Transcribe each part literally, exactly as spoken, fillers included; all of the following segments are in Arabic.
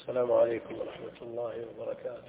السلام عليكم ورحمة الله وبركاته.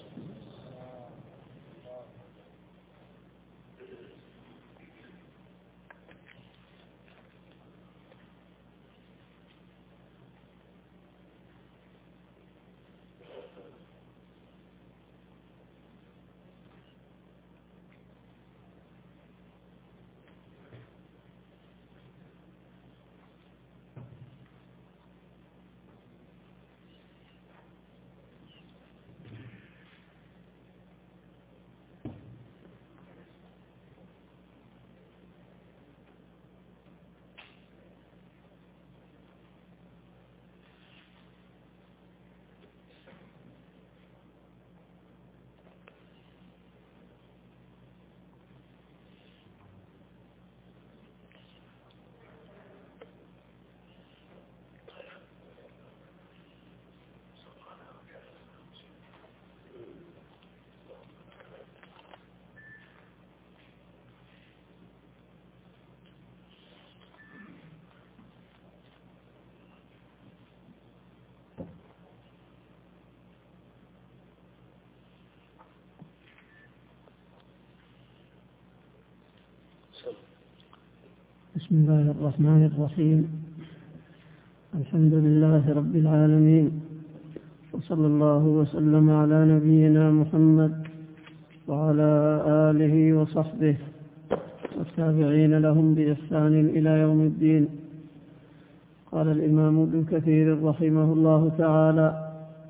بسم الله الرحمن الرحيم. الحمد لله رب العالمين، وصلى الله وسلم على نبينا محمد وعلى آله وصحبه والتابعين لهم بإحسان إلى يوم الدين. قال الإمام ابن كثير رحمه الله تعالى: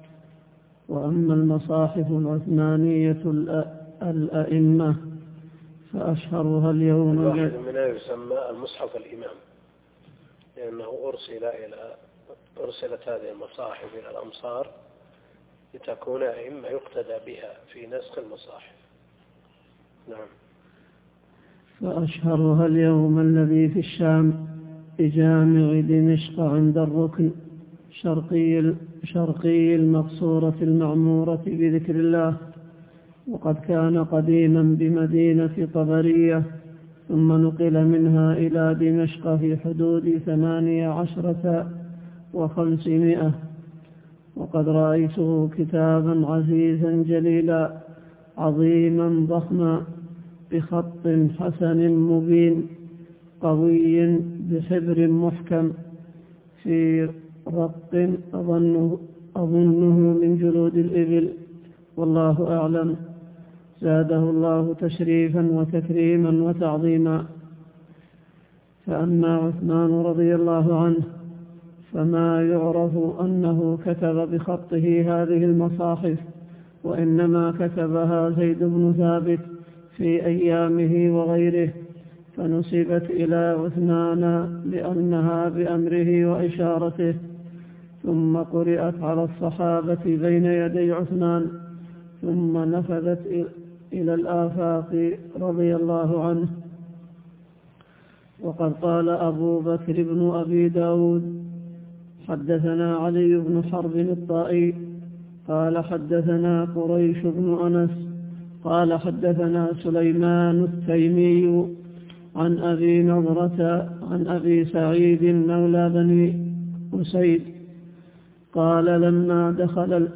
وأما المصاحف العثمانية الأئمة فأشهرها اليوم الواحد منها يسمى المصحف الإمام، لأنه أرسل إلى أرسلت هذه المصاحف إلى الأمصار لتكون أئمة يقتدى بها في نسخ المصاحف. نعم. فأشهرها اليوم الذي في الشام بجامع دمشق عند الركن شرقي شرقي المقصورة المعمورة بذكر الله، وقد كان قديما بمدينة طبرية، ثم نقل منها إلى دمشق في حدود ثمانية عشرة وخمسمائة. وقد رأيته كتابا عزيزا جليلا عظيما ضخما بخط حسن مبين قوي بحبر محكم في رق أظنه, أظنه من جلود الإبل، والله أعلم. زاده الله تشريفا وتكريما وتعظيما. فأما عثمان رضي الله عنه فما يعرف أنه كتب بخطه هذه المصاحف، وإنما كتبها زيد بن ثابت في أيامه وغيره، فنسبت إلى عثمان لأنها بأمره وإشارته، ثم قرأت على الصحابة بين يدي عثمان، ثم نفذت إلى الآفاق رضي الله عنه. وقد قال أبو بكر بن أبي داود: حدثنا علي بن حرب الطائي قال حدثنا قريش بن أنس قال حدثنا سليمان التيمي عن أبي نضرة عن أبي سعيد مولى بني أسيد قال لما دخل ال...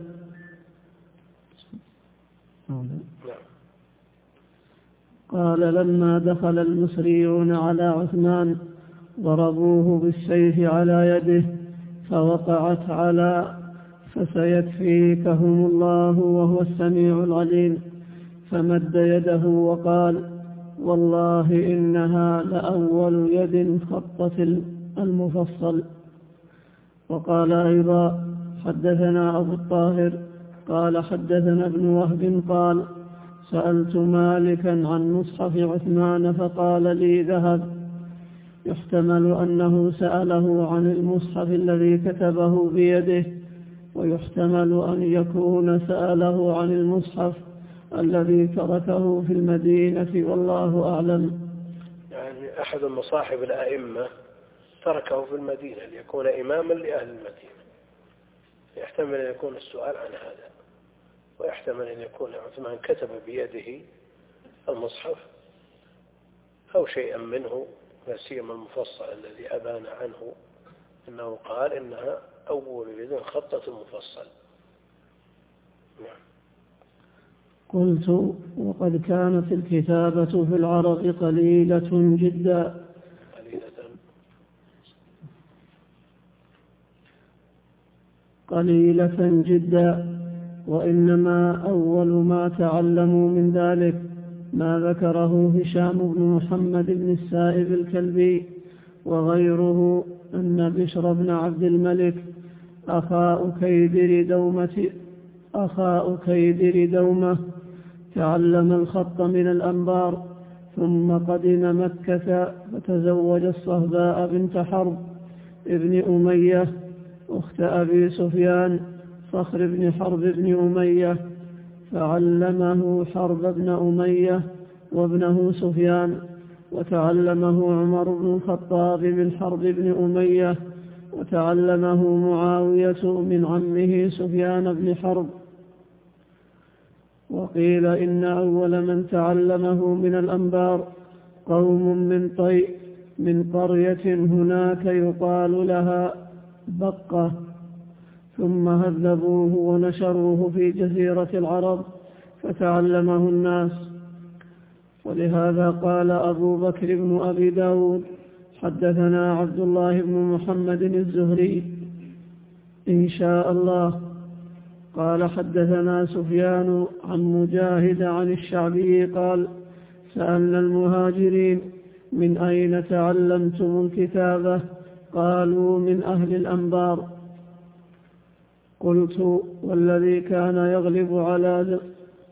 قال لما دخل المصريون على عثمان ضربوه بالسيف على يده فوقعت على فسيكفيكهم الله وهو السميع العليم، فمد يده وقال: والله إنها لأول يد خطت المفصل. وقال أيضا: حدثنا أبو الطاهر قال حدثنا ابن وهب قال: سألت مالكا عن مصحف عثمان فقال لي: ذهب. يحتمل أنه سأله عن المصحف الذي كتبه بيده، ويحتمل أن يكون سأله عن المصحف الذي تركه في المدينة، والله أعلم. يعني أحد المصاحف الأئمة تركه في المدينة ليكون إماما لأهل المدينة، يحتمل أن يكون السؤال عن هذا، ويحتمل أن يكون عثمان كتب بيده المصحف أو شيئا منه، لا سيما المفصل الذي أبان عنه أنه قال إنها أول يد خطت المفصل. قلت: وقد كانت الكتابة في العرب قليلة جدا قليلة جدا وإنما أول ما تعلموا من ذلك ما ذكره هشام بن محمد بن السائب الكلبي وغيره أن بشر بن عبد الملك أخا أكيدر دومة أخا أكيدر دومة تعلم الخط من الأنبار، ثم قدم مكة فتزوج الصهباء بنت حرب ابن أمية أخت أبي سفيان صخر بن حرب بن أمية، فعلمه حرب بن أمية وابنه سفيان، وتعلمه عمر بن الخطاب من حرب بن أمية، وتعلمه معاوية من عمه سفيان بن حرب. وقيل إن أول من تعلمه من الأنبار قوم من طيء من قرية هناك يقال لها بقة، ثم هذبوه ونشروه في جزيرة العرب فتعلمه الناس. ولهذا قال أبو بكر بن أبي داود: حدثنا عبد الله بن محمد الزهري إن شاء الله قال حدثنا سفيان عن مجاهد عن الشعبي قال: سألنا المهاجرين: من أين تعلمتم الكتابة؟ قالوا: من أهل الأنبار. قلت: والذي كان يغلب على ذلك؟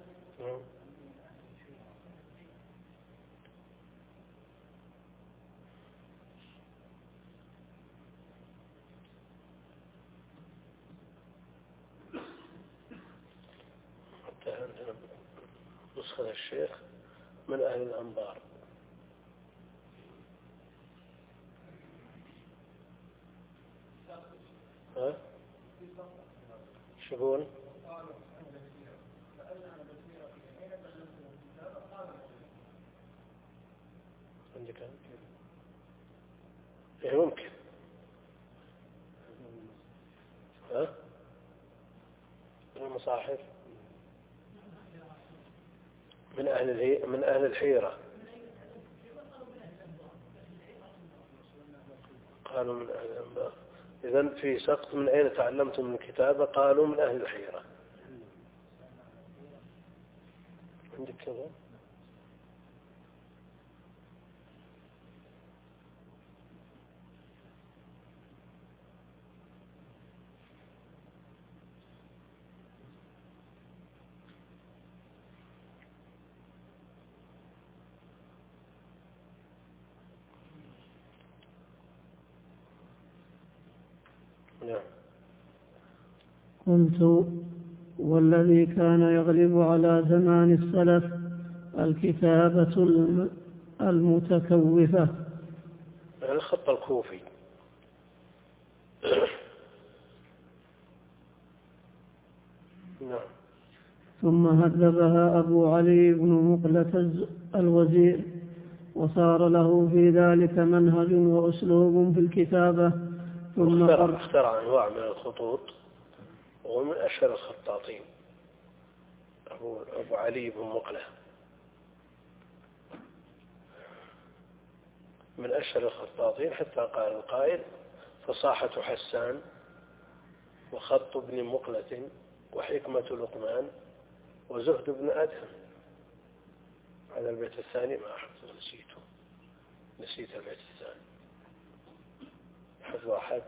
نسخة الشيخ من أهل الأنبار. ها؟ شبون؟ عندك إيه ممكن. ها؟ من المصاحف من أهل الهي... من أهل الحيرة. قالوا من أهل الأنبار. إذن في سقط من أين تعلمتم من الكتابة؟ قالوا من أهل الحيرة. عندك كذا؟ قلت: والذي كان يغلب على زمان السلف الكتابة المتكوفة، الخط الكوفي. نعم. ثم هذبها أبو علي بن مقلة الوزير، وصار له في ذلك منهج وأسلوب في الكتابة. ثم اخترع, اخترع أنواع من الخطوط، ومن أشهر الخطاطين أبو, أبو علي بن مقلة، من أشهر الخطاطين، حتى قال القائل: فصاحة حسان وخط ابن مقلة وحكمة لقمان وزهد ابن أدهم. هذا البيت الثاني ما أحفظ، نسيته نسيت البيت الثاني، حفظ أحد.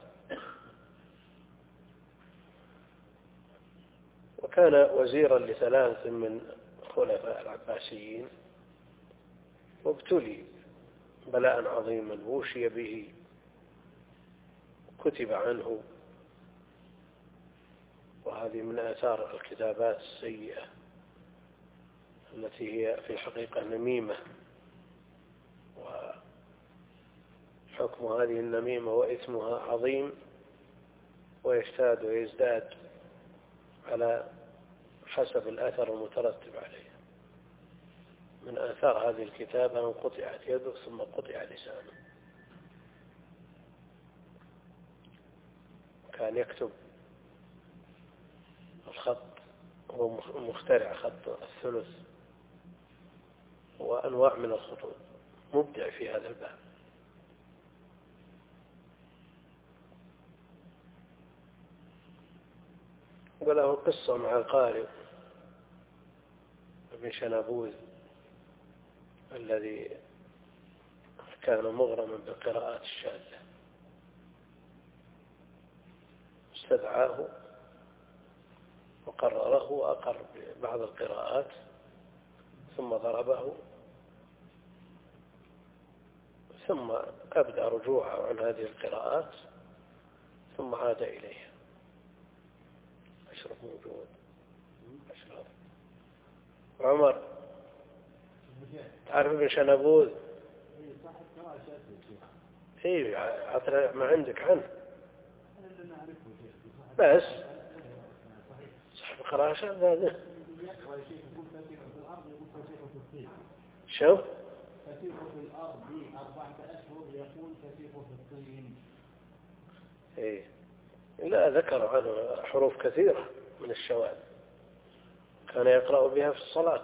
وكان وزيرا لثلاث من خلفاء العباسيين، وابتلي بلاء عظيما ووشي به، كتب عنه. وهذه من آثار الكتابات السيئة التي هي في الحقيقة نميمة، وحكم هذه النميمة وإثمها عظيم، ويشتاد ويزداد على حسب الأثر المترتب عليه. من آثار هذه الكتابة أن قطعت يده ثم قطع لسانه. كان يكتب الخط هو مخترع خط الثلث وأنواع من الخطوط، مبدع في هذا الباب. وله قصة مع القارئ ابن شنابوذ الذي كان مغرما بالقراءات الشاذة، استدعاه وقرره وأقر ببعض القراءات ثم ضربه، ثم أبدأ رجوعه عن هذه القراءات ثم عاد إليها. أشرف موجود. أشرف عمر تعرف ابن شنابوذ؟ ايه عطنا ما عندك عنه بس صاحب القراءة هذا شو فسيح في الأرض أربعة أشهر يقول فسيح في الطين. ايه لا، ذكر عنه حروف كثيرة من الشواذ كان يقرأ بها في الصلاة،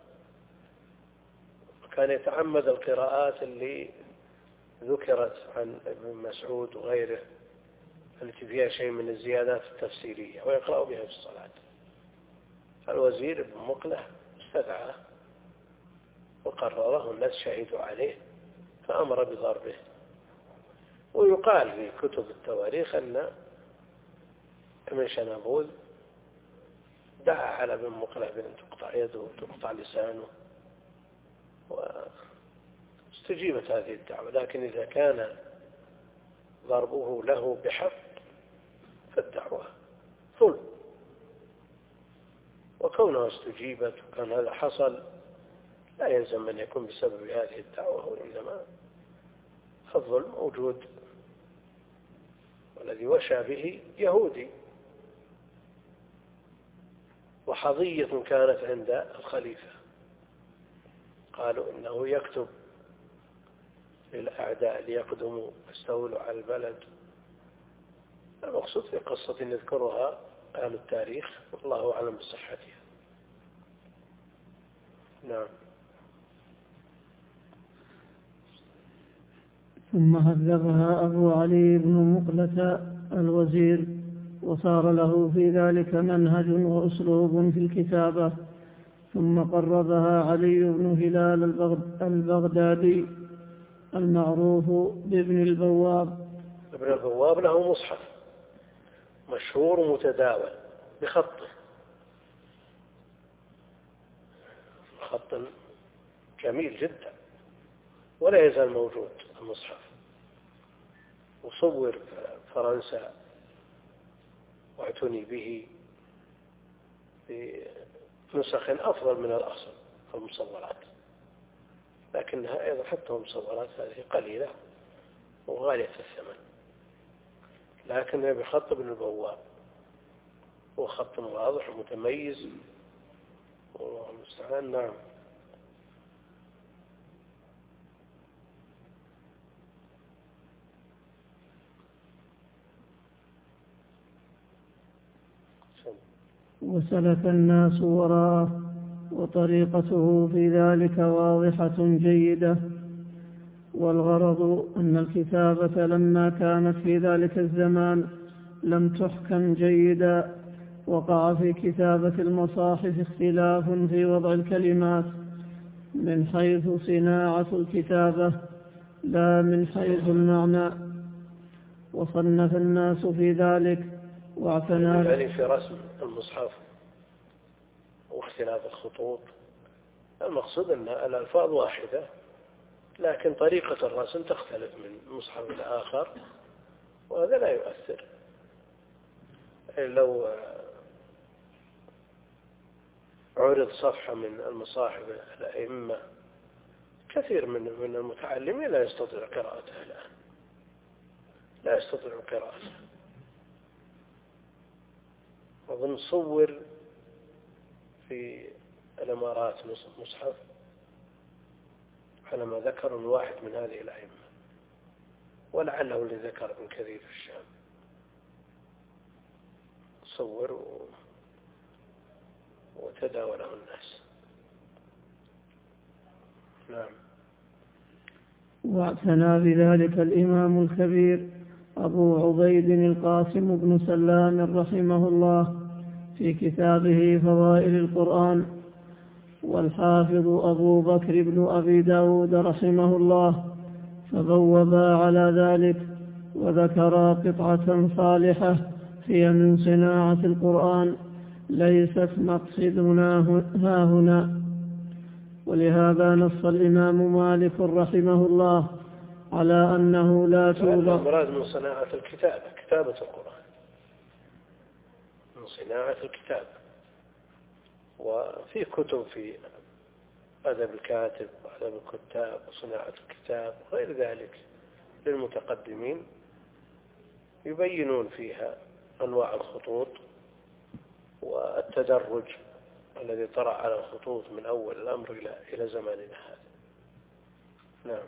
كان يتعمد القراءات اللي ذكرت عن ابن مسعود وغيره التي فيها شيء من الزيادات التفسيرية ويقرأ بها في الصلاة. الوزير ابن مقلة استدعاه وقرره، الناس شهدوا عليه فأمر بضربه. ويقال في كتب التواريخ أن ابن شنابوذ دعا على ابن مقلة بأن تقطع يده وتقطع لسانه، واستجيبت هذه الدعوة. لكن إذا كان ضربه له بحق فالدعوة ظلم، وكونها استجيبت وكان هذا حصل لا يلزم أن يكون بسبب هذه الدعوة، وإنما الظلم موجود. والذي وشى به يهودي، وحظية كانت عند الخليفة، قالوا إنه يكتب للأعداء ليقدموا يستولوا على البلد. المقصود في قصة يذكرها أهل التاريخ والله أعلم بصحتها. نعم. ثم هذبها أبو علي بن مقلة الوزير، وصار له في ذلك منهج وأسلوب في الكتابة. ثم قربها علي بن هلال البغدادي المعروف بابن البواب. ابن البواب له مصحف مشهور ومتداول بخطه، خط جميل جدا ولا يزال موجود المصحف، وصور فرنسا واعتني به بنسخ أفضل من الأصل في المصورات، لكنها أيضا حتى المصورات هذه قليلة وغالية الثمن، لكنها بخط ابن البواب، هو خط واضح ومتميز والله المستعان. نعم. وسلك الناس وراءه، وطريقته في ذلك واضحة جيدة. والغرض أن الكتابة لما كانت في ذلك الزمان لم تحكم جيدا، وقع في كتابة المصاحف اختلاف في وضع الكلمات من حيث صناعة الكتابة لا من حيث المعنى، وصنف الناس في ذلك واعتنى يعني في رسم المصحف واختلاف الخطوط. المقصود أن الألفاظ واحدة لكن طريقة الرسم تختلف من مصحف الآخر، وهذا لا يؤثر. لو عرض صفحة من المصاحف الأئمة كثير من من المتعلمين لا يستطيع قراءتها الآن، لا يستطيع قراءتها. أظن صور في الإمارات مصحف على ما ذكر الواحد من هذه الأئمة، ولعله اللي ذكر ابن كثير في الشام، صور وتداوله الناس. نعم. واعتنى بذلك الإمام الكبير أبو عبيد القاسم بن سلام رحمه الله في كتابه فضائل القرآن، والحافظ أبو بكر بن أبي داود رحمه الله فبوبا على ذلك، وذكرا قطعة صالحة هي من صناعة القرآن ليست مقصدنا ها هنا. ولهذا نص الإمام مالك رحمه الله على أنه لا توضع. المراد من صناعة الكتابة كتابة القرآن، من صناعة الكتاب. وفي كتب في أدب الكاتب وأدب الكتاب وصناعة الكتاب وغير ذلك للمتقدمين يبينون فيها أنواع الخطوط والتدرج الذي طرأ على الخطوط من أول الأمر إلى إلى زماننا هذا. نعم.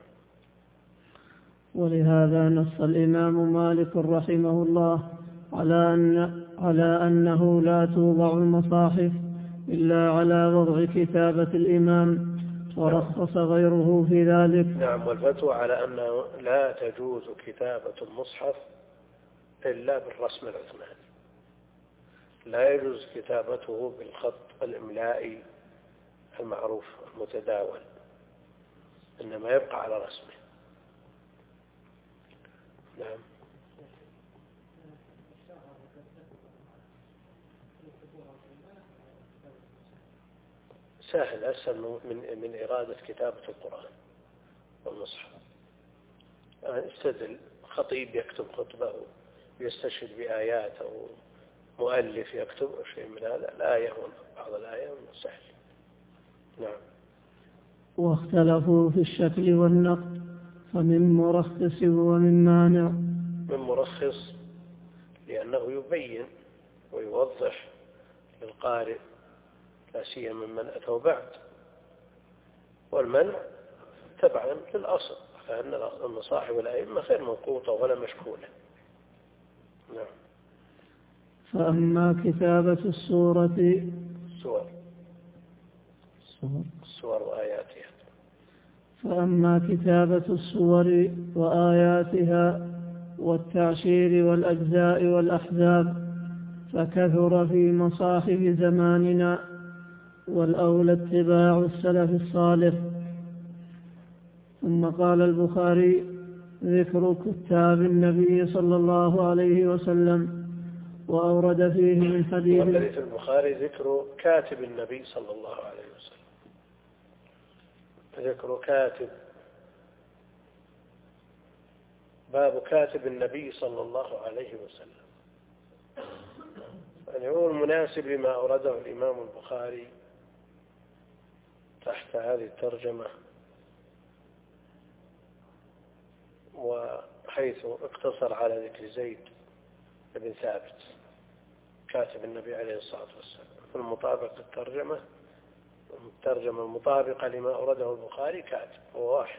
ولهذا نص الإمام مالك رحمه الله على أن على أنه لا توضع المصاحف إلا على وضع كتابة الإمام، ورخص غيره في ذلك. نعم. والفتوى على أنه لا تجوز كتابة المصحف إلا بالرسم العثماني، لا يجوز كتابته بالخط الإملائي المعروف المتداول، إنما يبقى على رسمه. نعم. سهل، أسهل من من إرادة كتابة القرآن والمصحف. يعني استدل خطيب يكتب خطبة ويستشهد بآيات أو مؤلف يكتب شيء من هذا، الآية بعض الآية سهل. نعم. واختلفوا في الشكل والنقد، فمن مرخص ومن مانع. من مرخص لأنه يبين ويوضح للقارئ لا سيما من أتوا بعد، والمنع تبعا للأصل، فإن المصاحف الأئمة غير منقوطة ولا مشكولة. نعم. فأما كتابة السورة السور السور وآياتها فأما كتابة السور وآياتها والتعشير والأجزاء والأحزاب فكثر في مصاحف زماننا، والأولى اتباع السلف الصالح. ثم قال البخاري: ذكر كتاب النبي صلى الله عليه وسلم، وأورد فيه من حديث. والذي في البخاري ذكر كاتب النبي صلى الله عليه وسلم، ذكر كاتب، باب كاتب النبي صلى الله عليه وسلم. يعني هو المناسب لما أورده الإمام البخاري تحت هذه الترجمة، وحيث اقتصر على ذكر زيد بن ثابت كاتب النبي عليه الصلاة والسلام. في المطابق الترجمة الترجمة المطابقة لما أورده البخاري كاتب هو واحد،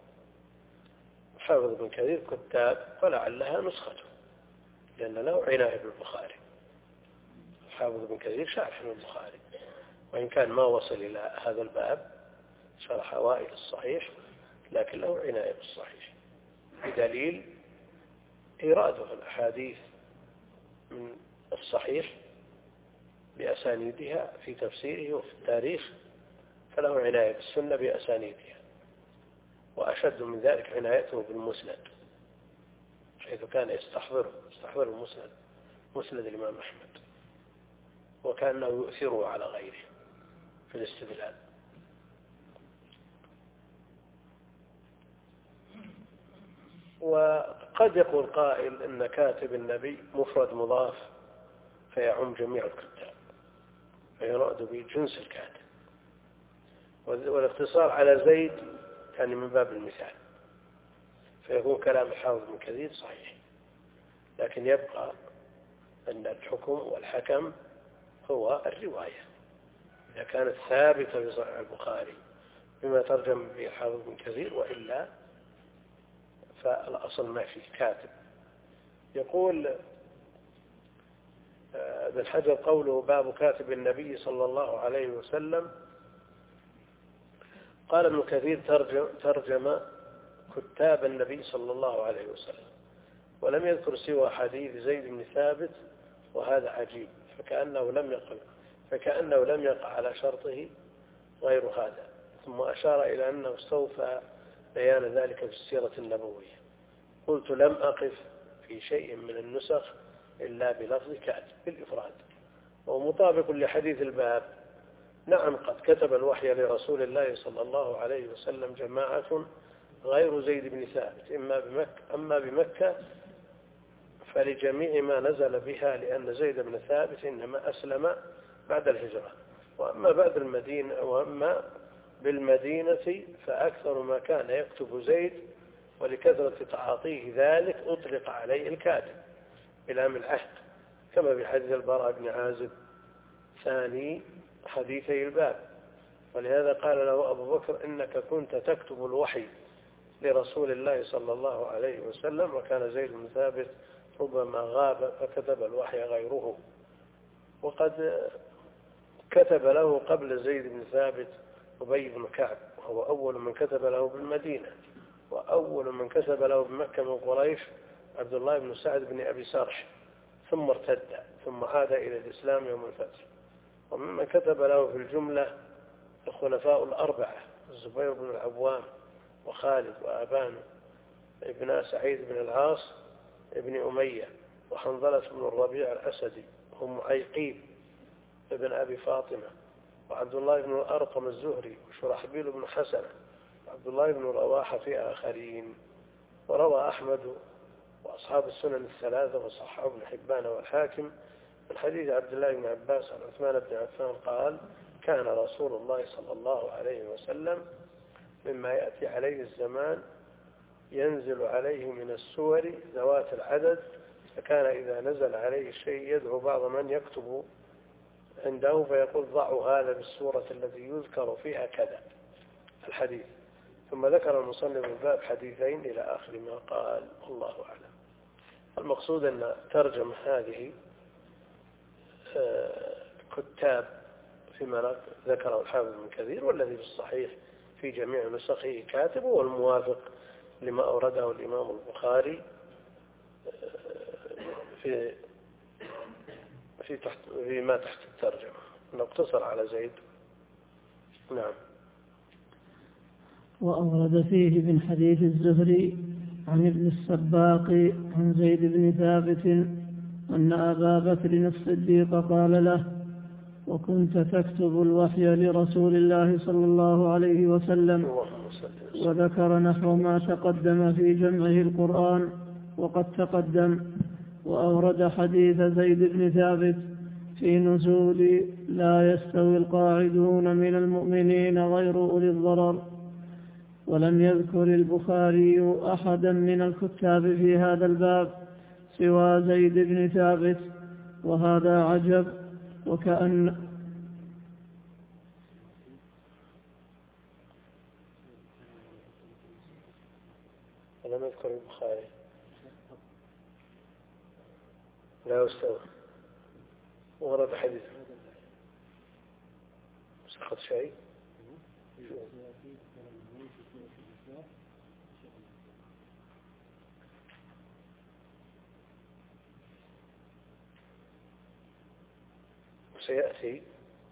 حافظ بن كثير كتاب، فلعلها نسخته لأن له عناية بالبخاري. حافظ بن كثير شارح البخاري، وإن كان ما وصل إلى هذا الباب شرح أوائل الصحيح، لكن له عناية بالصحيح، بدليل إيراده الأحاديث من الصحيح بأسانيدها في تفسيره وفي التاريخ، فله عناية بالسنة بأسانيدها. وأشد من ذلك عنايته بالمسند، حيث كان يستحضره يستحضر المسند، مسند الإمام أحمد، وكأنه يؤثره على غيره في الاستدلال. وقد يقول قائل إن كاتب النبي مفرد مضاف فيعم جميع الكتاب، فيراد به جنس الكاتب، والاقتصار على زيد يعني من باب المثال، فيكون كلام الحافظ بن كثير صحيح. لكن يبقى أن الحكم والحكم هو الرواية، إذا كانت ثابتة في صحيح البخاري بما ترجم به الحافظ بن كثير، وإلا فالأصل ما فيه كاتب. يقول ابن حجر قوله باب كاتب النبي صلى الله عليه وسلم، قال ابن كثير ترجم, ترجم كتاب النبي صلى الله عليه وسلم، ولم يذكر سوى حديث زيد بن ثابت، وهذا عجيب، فكأنه لم يقع فكأنه لم يقع على شرطه غير هذا. ثم أشار إلى أنه استوفى بيان ذلك في السيرة النبوية. قلت لم أقف في شيء من النسخ إلا بلفظ كاتب بالإفراد، ومطابق لحديث الباب. نعم، قد كتب الوحي لرسول الله صلى الله عليه وسلم جماعة غير زيد بن ثابت، إما بمكة أما بمكة فلجميع ما نزل بها، لأن زيد بن ثابت إنما أسلم بعد الهجرة. وأما بعد المدينة وأما بالمدينة فأكثر ما كان يكتب زيد، ولكثرة تعاطيه ذلك أطلق عليه الكاتب بلام العهد، كما في حديث البراء بن عازب ثاني حديثي الباب. ولهذا قال له أبو بكر إنك كنت تكتب الوحي لرسول الله صلى الله عليه وسلم، وكان زيد بن ثابت ربما غاب فكتب الوحي غيره. وقد كتب له قبل زيد بن ثابت أبي بن كعب، وهو أول من كتب له بالمدينة، وأول من كتب له بمكة من قريش عبد الله بن سعد بن أبي سرح، ثم ارتد ثم عاد إلى الإسلام يوم الفتح. وممن كتب له في الجملة الخلفاء الأربعة الزبير بن العوام وخالد وأبان ابن سعيد بن العاص ابن أمية وحنظلة بن الربيع الأسدي هم عيقيب ابن أبي فاطمة وعبد الله بن الأرقم الزهري وشرحبيل بن حسنة وعبد الله بن رواحة في آخرين. وروى أحمد وأصحاب السنن الثلاثة وصححه ابن حبان والحاكم من حديث عبد الله بن عباس عن عثمان بن عفان قال كان رسول الله صلى الله عليه وسلم مما يأتي عليه الزمان ينزل عليه من السور ذوات العدد، فكان إذا نزل عليه شيء يدعو بعض من يكتب عنده فيقول ضعوا هذا بالسورة التي يذكر فيها كذا الحديث. ثم ذكر المصنف الباب حديثين إلى آخر ما قال، الله أعلم. المقصود أن ترجم هذه كتاب فيما ذكره الحافظ ابن كثير، والذي في الصحيح في جميع نسخه كاتب، والموافق لما أورده الإمام البخاري في في تحت فيما تحت الترجمة، نقتصر على زيد. نعم. وأورد فيه من حديث الزهري عن ابن السباق عن زيد بن ثابت أن أبا بكر الصديق قال له وكنت تكتب الوحي لرسول الله صلى الله عليه وسلم، وذكر نحو ما تقدم في جمعه القرآن وقد تقدم. وأورد حديث زيد بن ثابت في نزول لا يستوي القاعدون من المؤمنين غير أولي الضرر. ولم يذكر البخاري أحدا من الكتاب في هذا الباب سوى زيد بن ثابت، وهذا عجب. وكأن ولم يذكر البخاري لا يستوى، ورد حديث سقط شيء سيأتي.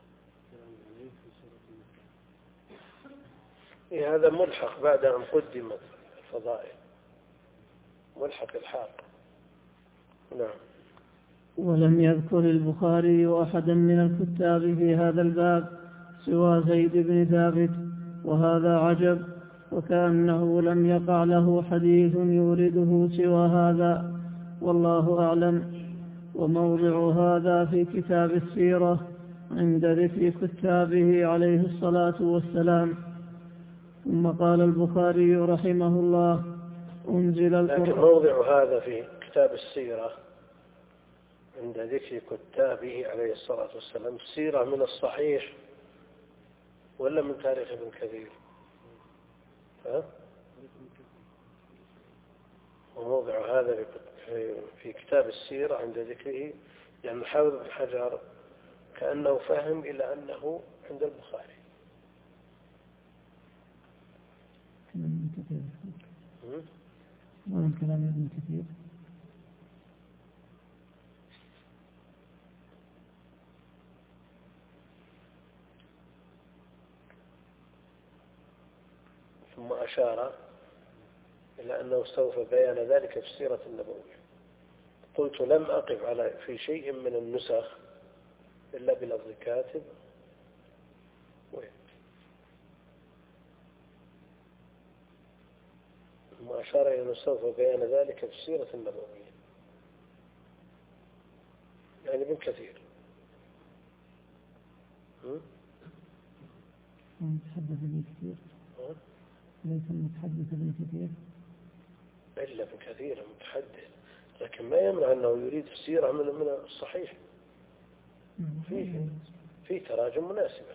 هذا ملحق بعد أن قدمت الفضائل، ملحق الحاق. نعم. ولم يذكر البخاري أحدا من الكتاب في هذا الباب سوى زيد بن ثابت، وهذا عجب. وكأنه لم يقع له حديث يورده سوى هذا، والله أعلم. وموضع هذا في كتاب السيرة عند ذكر كتابه عليه الصلاة والسلام. ثم قال البخاري رحمه الله أنزل القرآن. لكن موضع هذا في كتاب السيرة عند ذكر كتابه عليه الصلاة والسلام، السيرة من الصحيح ولا من تاريخ ابن كثير؟ ها؟ وموضع هذا في كتاب السيرة عند ذكره يعني الحافظ بن حجر كأنه فهم إلى أنه عند البخاري. كلام كثير. ومن كلام ابن كثير. ثم أشار إلى أنه استوفى بيان ذلك في السيرة النبوية. قلت لم أقف على في شيء من النسخ إلا بلفظ كاتب وين. ثم أشار إلى أنه استوفى بيان ذلك في السيرة النبوية، يعني ابن كثير. متحدث ابن كثير ليس المتحدث ابن كثير إلا ابن كثير متحدث، لكن ما يمنع أنه يريد السيرة من من الصحيح. فيه في تراجم مناسبة.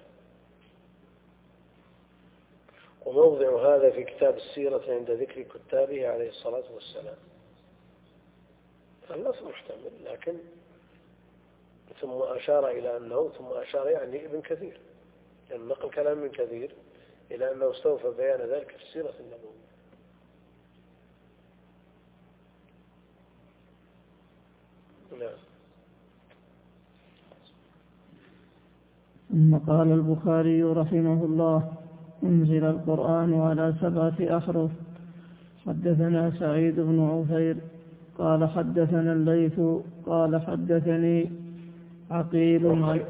وموضع هذا في كتاب السيرة عند ذكر كتابه عليه الصلاة والسلام. اللفظ محتمل، لكن ثم أشار إلى أنه ثم أشار يعني ابن كثير، لأن يعني نقل كلام ابن كثير إلى أنه استوفى بيان ذلك في السيرة النبوية. نعم. ثم قال البخاري رحمه الله: أنزل القرآن على سبعة أحرف. حدثنا سعيد بن عفير قال حدثنا الليث قال حدثني عقيل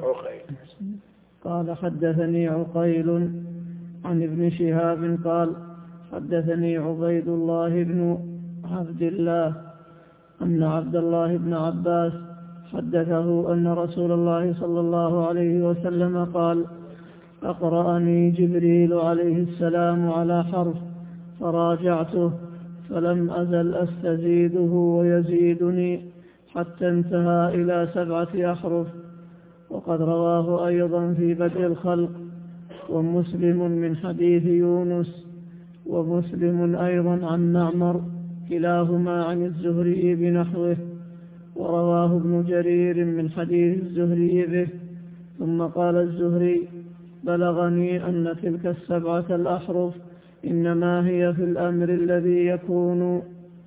قال حدثني عقيل عن ابن شهاب قال حدثني عبيد الله بن عبد الله أن عبد الله بن عباس حدثه أن رسول الله صلى الله عليه وسلم قال: أقرأني جبريل عليه السلام على حرف فراجعته فلم أزل أستزيده ويزيدني حتى انتهى إلى سبعة أحرف. وقد رواه أيضا في بدء الخلق ومسلم من حديث يونس، ومسلم أيضا عن معمر كلاهما عن الزهري بنحوه، ورواه ابن جرير من حديث الزهري به. ثم قال الزهري: بلغني أن تلك السبعة الأحرف إنما هي في الأمر الذي يكون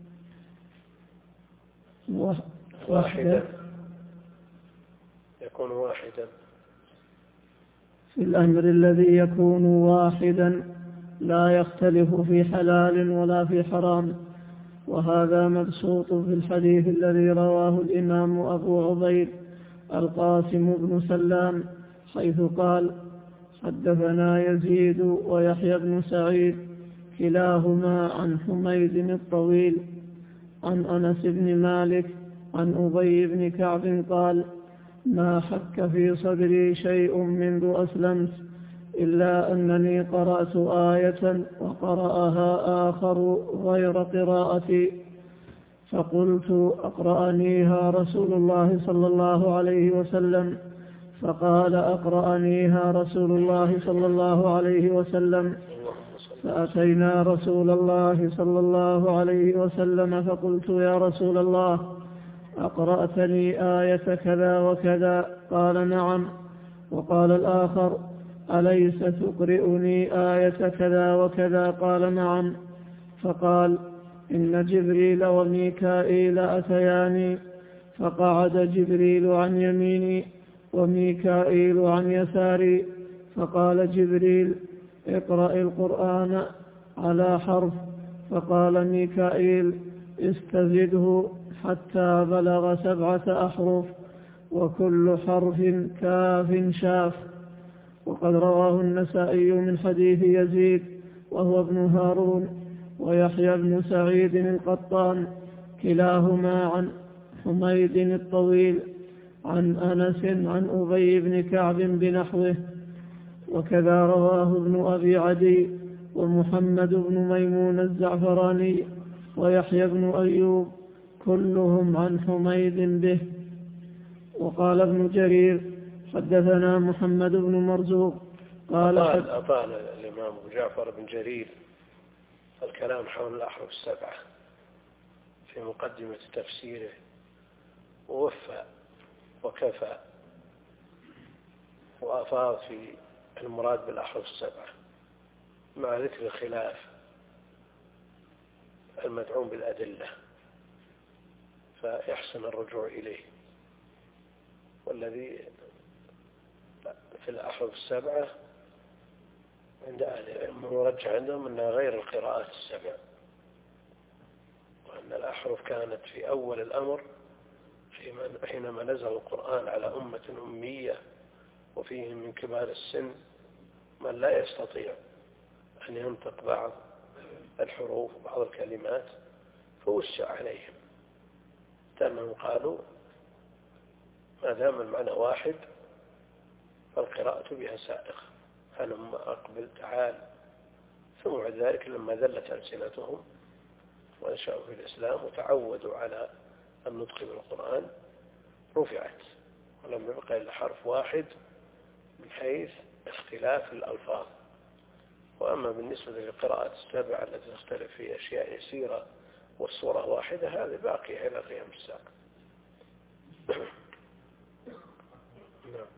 واحدا يكون واحدا في الأمر الذي يكون واحدا لا يختلف في حلال ولا في حرام. وهذا مبسوط في الحديث الذي رواه الإمام أبو عبيد القاسم بن سلام حيث قال: حدثنا يزيد ويحيى بن سعيد كلاهما عن حميد الطويل عن أنس بن مالك عن أبي بن كعب قال: ما حك في صدري شيء منذ أسلمت إلا أنني قرأت آية وقرأها آخر غير قراءتي، فقلت: أقرأنيها رسول الله صلى الله عليه وسلم؟ فقال: أقرأنيها رسول الله صلى الله عليه وسلم. فأتينا رسول الله صلى الله عليه وسلم فقلت: يا رسول الله، أقرأتني آية كذا وكذا؟ قال: نعم. وقال الآخر: أليس تقرئني آية كذا وكذا؟ قال: نعم. فقال: إن جبريل وميكائيل أتياني، فقعد جبريل عن يميني وميكائيل عن يساري، فقال جبريل: اقرأ القرآن على حرف. فقال ميكائيل: استزده حتى بلغ سبعة أحرف، وكل حرف كاف شاف. وقد رواه النسائي من حديث يزيد وهو ابن هارون ويحيى بن سعيد القطان كلاهما عن حميد الطويل عن أنس عن أبي بن كعب بنحوه. وكذا رواه ابن أبي عدي ومحمد بن ميمون الزعفراني ويحيى بن أيوب كلهم عن حميد به. وقال ابن جرير: حدثنا محمد بن مرزوق قال أطال, أطال الإمام أبو جعفر بن جرير الكلام حول الأحرف السبعة في مقدمة تفسيره، ووفى وكفى، وأفاض في المراد بالأحرف السبعة مع ذكر الخلاف المدعوم بالأدلة، فيحسن الرجوع إليه. والذي في الأحرف السبعة عند أهل العلم مرجح عندهم أنها غير القراءات السبع، وأن الأحرف كانت في أول الأمر حينما نزل القرآن على أمة أمية وفيهم من كبار السن من لا يستطيع أن ينطق بعض الحروف وبعض الكلمات، فوسع عليهم، لأنهم قالوا ما دام المعنى واحد فالقراءة بها سائغة، هلم أقبل تعال. ثم بعد ذلك لما ذلت ألسنتهم ونشأوا في الإسلام وتعودوا على النطق بالقرآن رفعت، ولم يبقى إلا حرف واحد من حيث اختلاف الألفاظ. وأما بالنسبة للقراءات السبع التي تختلف في أشياء يسيرة والصورة واحدة، هذه باقية إلى قيام الساعة. نعم.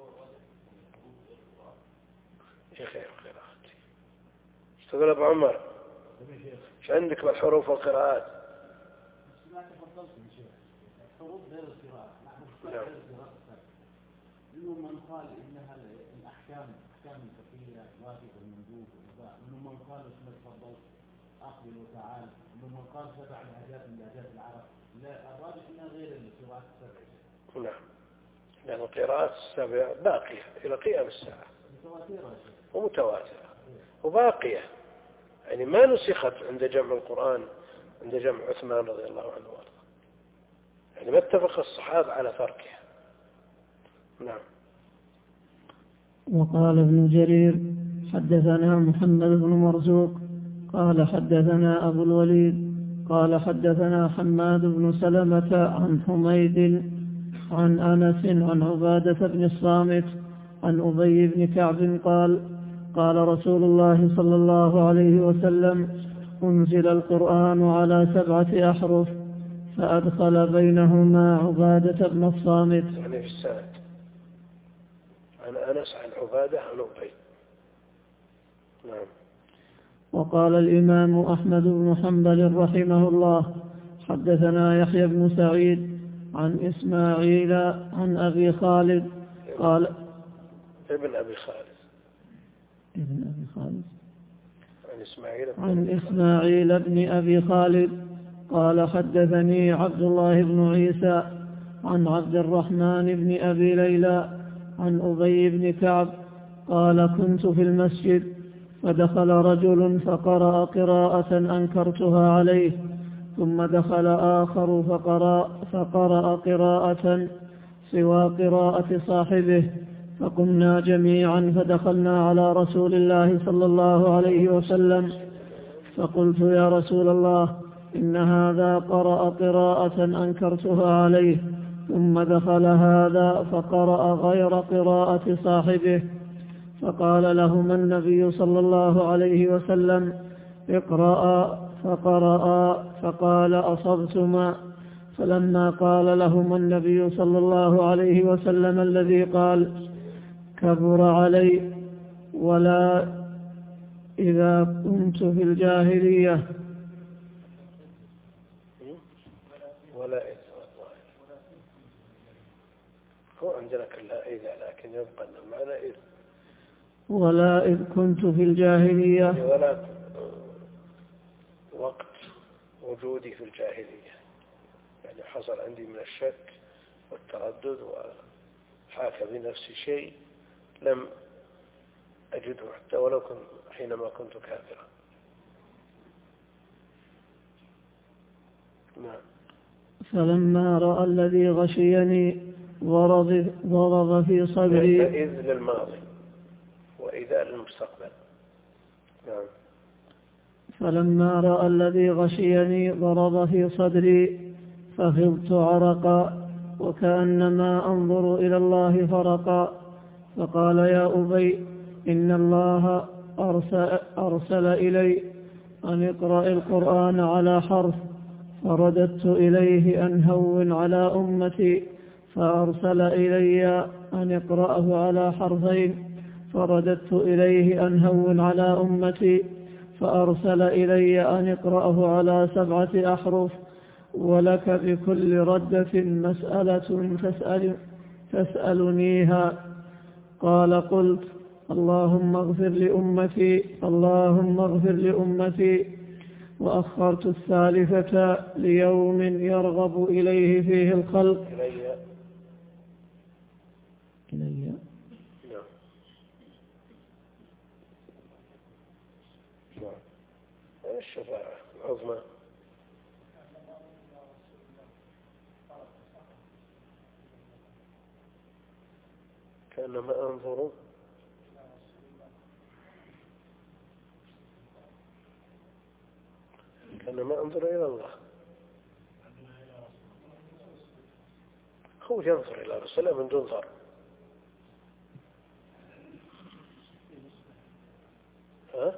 يا خير القراءات. ايش تقول أبو عمر؟ ايش عندك بالحروف والقراءات؟ ما تفضلت يا شيخ، الحروف غير القراءة، نحن نعم. منهم من قال إنها الأحكام أحكام الفقهية واجب والمندوب والإباحة، منهم من قال اسم تفضلت أقبل وتعال، منهم من قال سبع لهجات من لهجات العرب. لا، الراجح إنها غير القراءات السبع. نعم، لأن القراءات السبع باقية إلى قيام الساعة متواترة ومتواترة وباقية، يعني ما نسخت عند جمع القرآن عند جمع عثمان رضي الله عنه وارضاه، يعني ما اتفق الصحابة على تركها. نعم. وقال ابن جرير حدثنا محمد بن مرزوق قال حدثنا أبو الوليد قال حدثنا حماد بن سلمة عن حميد عن أنس عن عبادة بن الصامت عن أبي بن كعب قال قال رسول الله صلى الله عليه وسلم أنزل القرآن على سبعة أحرف فأدخل بينهما عبادة بن الصامت. يعني في السند عن أنس عن عبادة عن أبي. نعم. وقال الإمام أحمد بن حنبل رحمه الله حدثنا يحيى بن سعيد عن إسماعيل عن أبي خالد قال ابن أبي خالد ابن أبي خالد عن إسماعيل عن إسماعيل بن أبي خالد قال حدثني عبد الله بن عيسى عن عبد الرحمن بن أبي ليلى عن أبي بن كعب قال كنت في المسجد فدخل رجل فقرأ قراءة أنكرتها عليه، ثم دخل آخر فقرأ, فقرأ قراءة سوى قراءة صاحبه، فقمنا جميعا فدخلنا على رسول الله صلى الله عليه وسلم فقلت يا رسول الله إن هذا قرأ قراءة أنكرتها عليه، ثم دخل هذا فقرأ غير قراءة صاحبه، فقال لهما النبي صلى الله عليه وسلم اقرأ، فقرأ فقال أصبتما. فلما قال لهما النبي صلى الله عليه وسلم الذي قال كبر علي ولا إذا كنت في الجاهلية ولا إذا هو عندنا كلا إذا، لكن يبقى المعنى إذا ولا إذ كنت في الجاهلية ولا وقت وجودي في الجاهلية، يعني حصل عندي من الشك والتردد وحاك بنفسي شيء لم أجده حتى ولو كنت حينما كنت كافرا. نعم. فلما رأى الذي غشيني ضرب, ضرب في صدري. إذ للماضي وإذا للمستقبل. نعم. فلما رأى الذي غشيني ضرب في صدري فخضت عرقا وكأنما أنظر إلى الله فرقا، فقال يا أبي إن الله أرسل, أرسل إلي أن اقرأ القرآن على حرف، فرددت إليه أن هون على أمتي، فأرسل إلي أن اقرأه على حرفين، فرددت إليه أن هون على أمتي، فأرسل إلي أن اقرأه على سبعة أحرف، ولك بكل ردة مسألة تسأل تسألنيها. قال: قلت: اللهم اغفر لأمتي، اللهم اغفر لأمتي. وأخرت الثالثة ليوم يرغب إليه فيه الخلق. إلي إلي نعم. نعم. الشفاعة العظمى. كأنما أنظر كأنما أنظر إلى الله. هو ينظر إلى رسوله من دون ظر. ها؟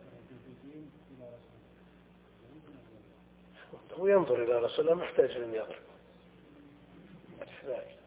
هو ينظر إلى رسوله محتاج أن يضرب. محتاج.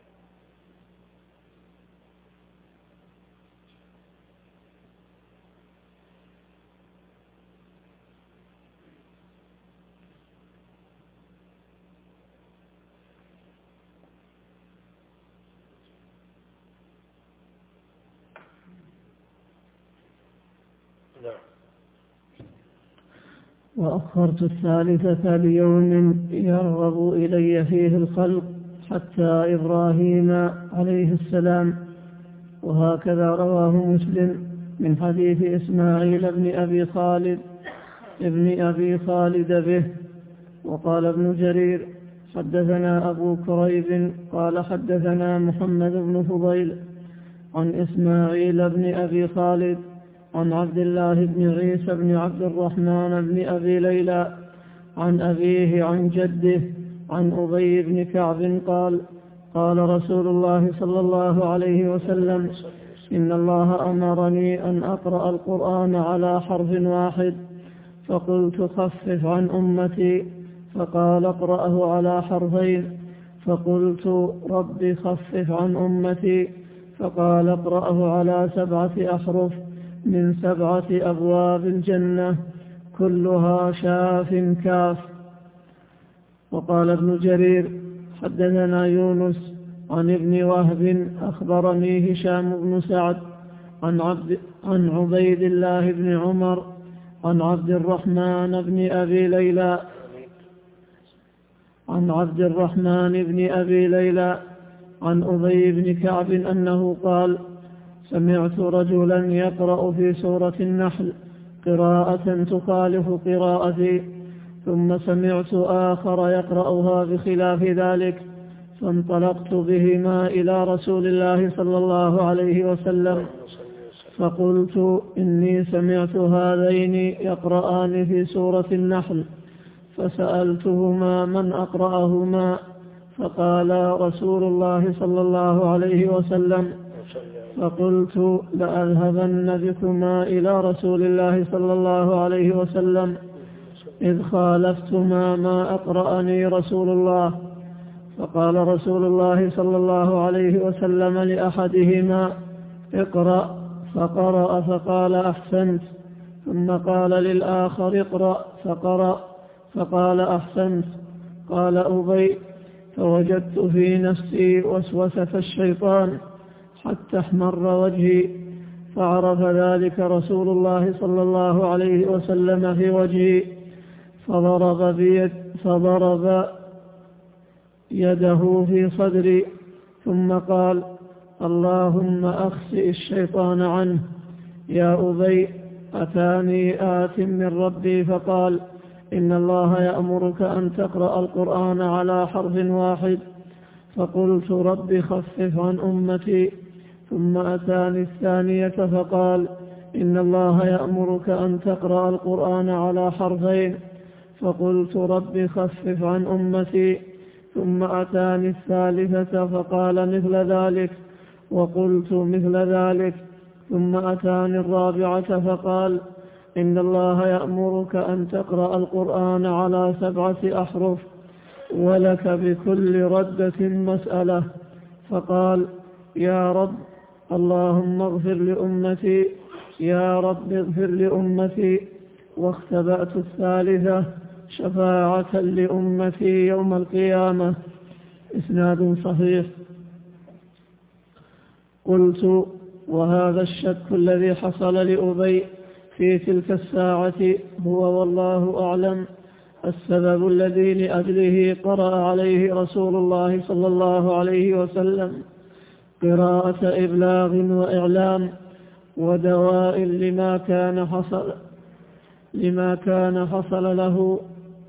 وأخرت الثالثة ليوم يرغب إلي فيه الخلق حتى إبراهيم عليه السلام. وهكذا رواه مسلم من حديث إسماعيل بن أبي خالد ابن أبي خالد به. وقال ابن جرير: حدثنا أبو كريب قال حدثنا محمد بن فضيل عن إسماعيل بن أبي خالد عن عبد الله بن عيسى بن عبد الرحمن بن أبي ليلى عن أبيه عن جده عن أبي بن كعب قال: قال رسول الله صلى الله عليه وسلم: إن الله أمرني أن أقرأ القرآن على حرف واحد، فقلت: خفف عن أمتي، فقال: اقرأه على حرفين، فقلت: رب خفف عن أمتي، فقال: اقرأه على سبعة أحرف من سبعة أبواب الجنة كلها شاف كاف. وقال ابن جرير: حدثنا يونس عن ابن وهب أخبرني هشام بن سعد عن, عبد عن عبيد الله بن عمر عن عبد الرحمن بن أبي ليلى عن عبد الرحمن بن أبي ليلى عن أبي بن كعب أنه قال: سمعت رجلا يقرأ في سورة النحل قراءة تخالف قراءتي، ثم سمعت آخر يقرأها بخلاف ذلك، فانطلقت بهما إلى رسول الله صلى الله عليه وسلم، فقلت: إني سمعت هذين يقرآن في سورة النحل، فسألتهما من أقرأهما، فقال رسول الله صلى الله عليه وسلم، فقلت: لأذهبن بكما إلى رسول الله صلى الله عليه وسلم إذ خالفتما ما أقرأني رسول الله. فقال رسول الله صلى الله عليه وسلم لأحدهما: اقرأ، فقرأ فقال: أحسنت، ثم قال للآخر: اقرأ، فقرأ فقال: أحسنت. قال أبي: فوجدت في نفسي وسوسة الشيطان حتى احمر وجهي، فعرف ذلك رسول الله صلى الله عليه وسلم في وجهي، فضرب بيد فضرب يده في صدري، ثم قال: اللهم أخسئ الشيطان عنه. يا أبي، أتاني آت من ربي فقال: إن الله يأمرك أن تقرأ القرآن على حرف واحد، فقلت: رب خفف عن أمتي. ثم أتاني الثانية فقال: إن الله يأمرك أن تقرأ القرآن على حرفين، فقلت: رب خفف عن أمتي. ثم أتاني الثالثة فقال مثل ذلك، وقلت مثل ذلك. ثم أتاني الرابعة فقال: إن الله يأمرك أن تقرأ القرآن على سبعة أحرف، ولك بكل ردة مسألة. فقال: يا رب اللهم اغفر لأمتي، يا رب اغفر لأمتي. واختبأت الثالثة: شفاعة لأمتي يوم القيامة. إسناد صحيح. قلت: وهذا الشك الذي حصل لأبي في تلك الساعة هو والله أعلم السبب الذي لأجله قرأ عليه رسول الله صلى الله عليه وسلم قراءة إبلاغ وإعلام ودواء لما كان حصل لما كان حصل له.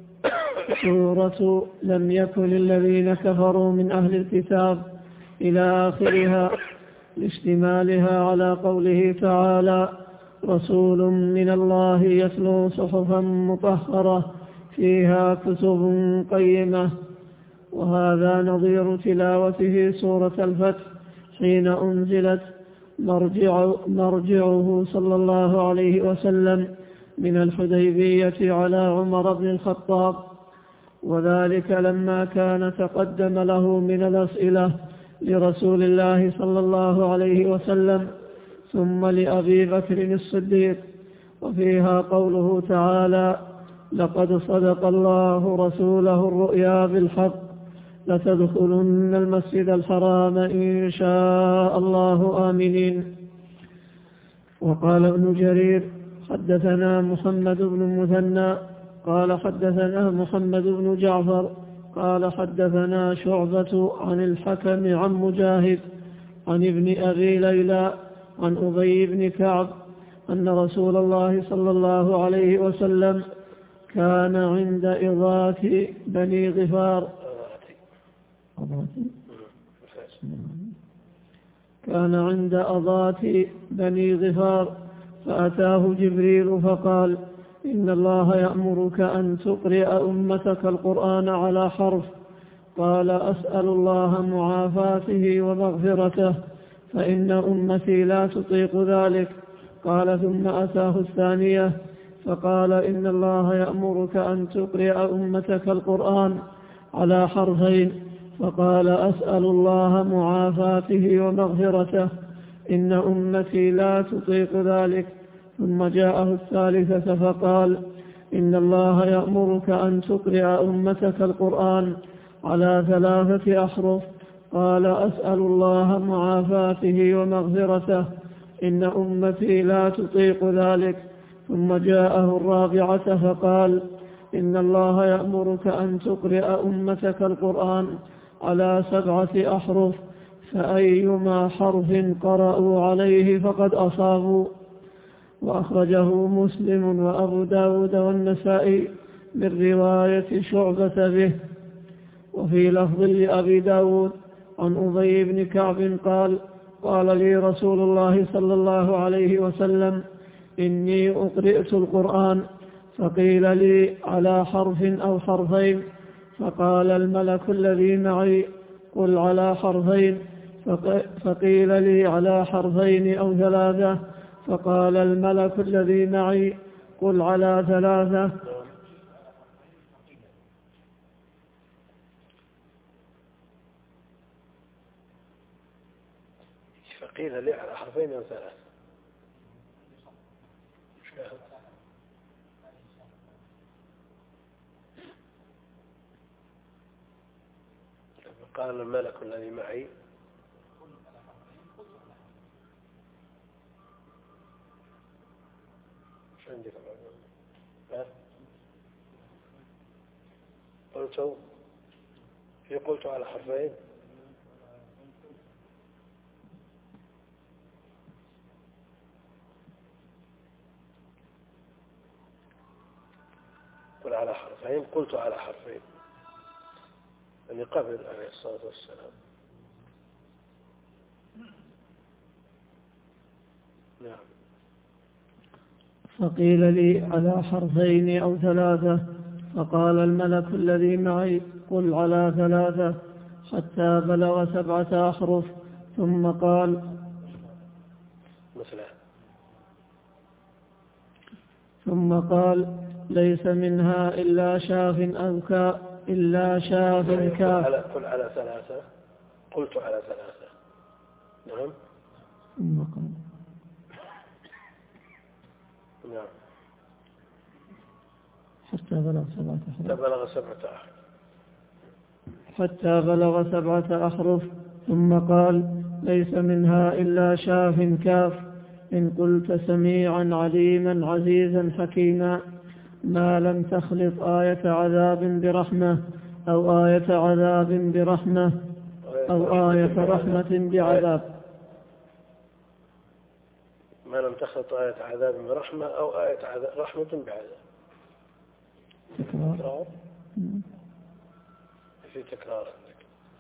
سورة لم يكن الذين كفروا من أهل الكتاب إلى آخرها، لاشتمالها على قوله تعالى: رسول من الله يتلو صحفا مطهرة فيها كتب قيمة. وهذا نظير تلاوته سورة الفتح حين أنزلت مرجع مرجعه صلى الله عليه وسلم من الحديبية على عمر بن الخطاب، وذلك لما كان تقدم له من الأسئلة لرسول الله صلى الله عليه وسلم ثم لأبي بكر الصديق، وفيها قوله تعالى: لقد صدق الله رسوله الرؤيا بالحق لتدخلن المسجد الحرام إن شاء الله آمنين. وقال ابن جرير: حدثنا محمد بن المثنى قال حدثنا محمد بن جعفر قال حدثنا شعبة عن الحكم عن مجاهد عن ابن أبي ليلى عن أبي بن كعب أن رسول الله صلى الله عليه وسلم كان عند إضاة بني غفار كان عند أضاة بني غفار فأتاه جبريل فقال: إن الله يأمرك أن تقرئ أمتك القرآن على حرف. قال: أسأل الله معافاته ومغفرته فإن أمتي لا تطيق ذلك. قال: ثم أتاه الثانية فقال: إن الله يأمرك أن تقرئ أمتك القرآن على حرفين. فقال: أسأل الله معافاته ومغفرته إن أمتي لا تطيق ذلك. ثم جاءه الثالثة فقال: إن الله يأمرك أن تقرئ أمتك القرآن على ثلاثة أحرف. قال: أسأل الله معافاته ومغفرته إن أمتي لا تطيق ذلك. ثم جاءه الرابعة فقال: إن الله يأمرك أن تقرئ أمتك القرآن على سبعة أحرف، فأيما حرف قرأوا عليه فقد أصابوا. وأخرجه مسلم وأبو داود والنسائي من رواية شعبة به. وفي لفظ لأبي داود عن أبي بن كعب قال: قال لي رسول الله صلى الله عليه وسلم: إني أقرئت القرآن، فقيل لي: على حرف أو حرفين؟ فقال الملك الذي معي: قل على حرفين. فقيل لي: على حرفين أو ثلاثة؟ فقال الملك الذي معي: قل على ثلاثة. فقيل لي: على حرفين أو ثلاثة؟ قال الملك الذي معي: شو عندك؟ قلت في قلت على حرفين. قل على حرفين، قلت على حرفين، يعني قبل عليه الصلاة والسلام. نعم. فقيل لي: على حرفين أو ثلاثة؟ فقال الملك الذي معي: قل على ثلاثة، حتى بلغ سبعة أحرف. ثم قال: مثله ثم قال: ليس منها إلا شاف أو كاء إلا شاف كاف. قل على ثلاثة. قلت على ثلاثة. نعم. ثم قال نعم. حتى بلغ سبعة أحرف. حتى بلغ سبعة أحرف. حتى بلغ سبعة أحرف ثم قال ليس منها إلا شاف كاف إن قلت سميعا عليما عزيزا حكيما ما لم تخلط آية عذاب برحمة أو آية عذاب برحمة أو آية رحمة بعذاب. ما لم تخلط آية عذاب برحمة أو آية عذاب رحمة بعذاب. تكرار. في تكرار عندك.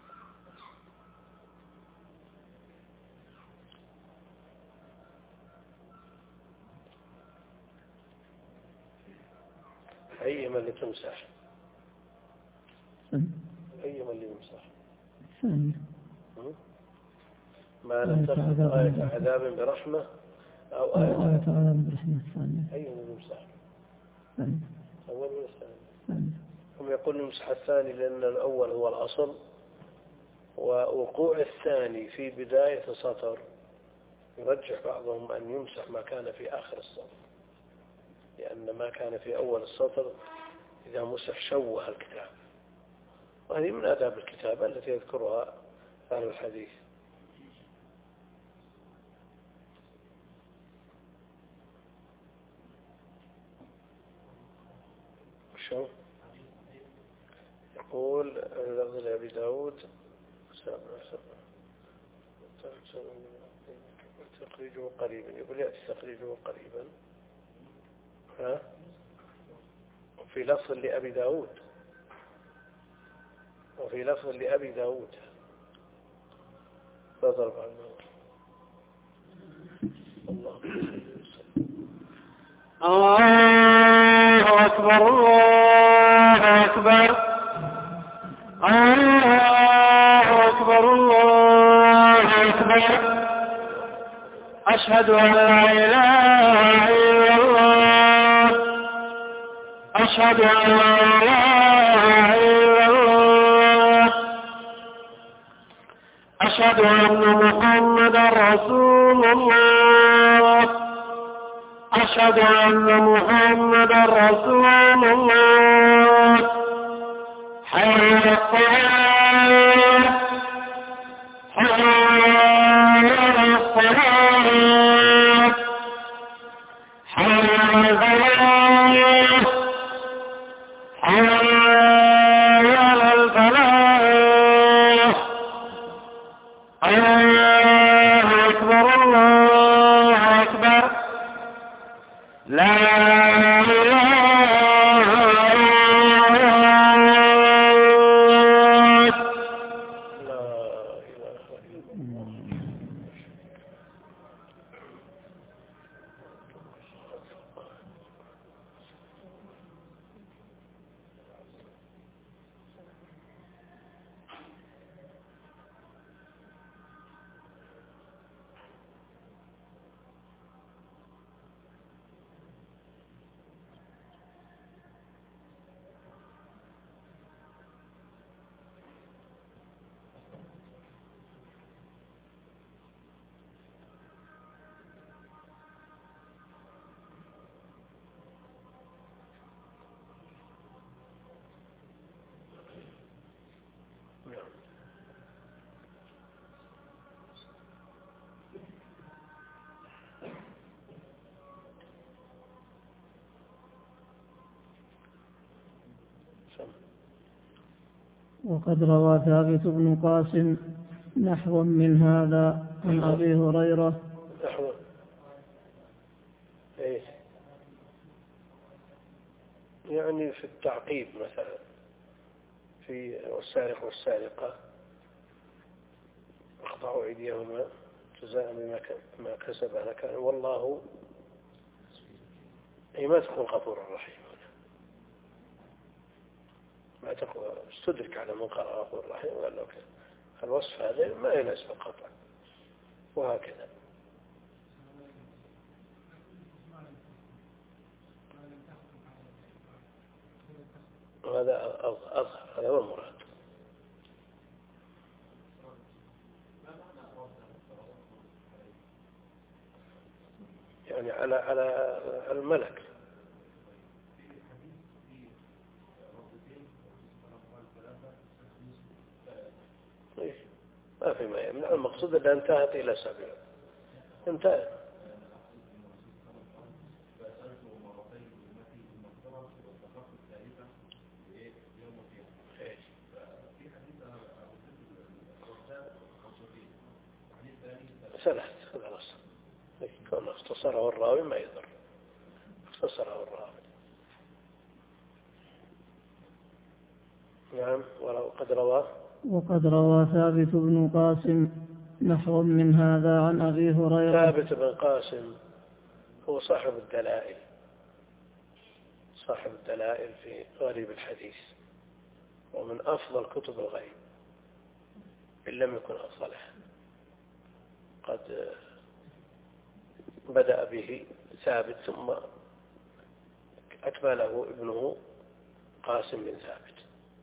أيما اللي تمسح. أيما اللي يمسح. ثانية. ما لم تخلط آية عذاب برحمة أو آية عذاب برحمة الثانية. أيما اللي يمسح. ثانية. أول ولا الثاني؟ ثانية. هم يقولون يمسح الثاني لأن الأول هو الأصل، ووقوع الثاني في بداية سطر يرجح بعضهم أن يمسح ما كان في آخر السطر، لأن ما كان في أول السطر إذا مسح شوه الكتاب، وهذه من آداب الكتابة التي يذكرها أهل الحديث. شو يقول لفظ أبي داود تخريجه قريبا، يقول يأتي تخريجه قريبا. ها وفي لفظ لأبي داود وفي لفظ لأبي داود فضرب عن الله. الله أكبر الله أكبر الله أكبر الله أكبر أشهد أن لا إله إلا الله أشهد أن لا إله إلا الله أشهد أن محمدا رسول الله أشهد أن محمدا رسول الله حي على الصلاة حي على الصلاة حي على الفلاح حي على الفلاح. الله أكبر الله أكبر لا وقد روى ثابت بن قاسم نحو من هذا عن أبي هريرة. نحو إيه؟ يعني في التعقيب مثلا في والسارق والسارقة اقطعوا أيديهما جزاء بما كسب نكالا والله أي ما تقول غفور رحيم، ما تقول استدرك على من قرأ غفور رحيم وقال له الوصف هذا ما يناسب القطع وهكذا. وهذا أظهر، هذا هو المراد. يعني على على الملك. ما في ما يمنع، المقصود أنها انتهت إلى سبع. انتهت. ثلاث خلاص، كون اختصره الراوي ما يضر، اختصره الراوي. نعم. وقد رواه وقد روى ثابت بن قاسم نحو من هذا عن أبي هريرة. ثابت بن قاسم هو صاحب الدلائل، صاحب الدلائل في غريب الحديث، ومن أفضل كتب الغيب إن لم يكن أفضلها. قد بدأ به ثابت ثم أكمله ابنه قاسم بن ثابت.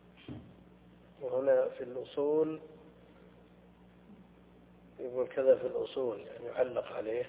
وهنا في الأصول يقول كذا في الأصول، يعني يعلق عليه.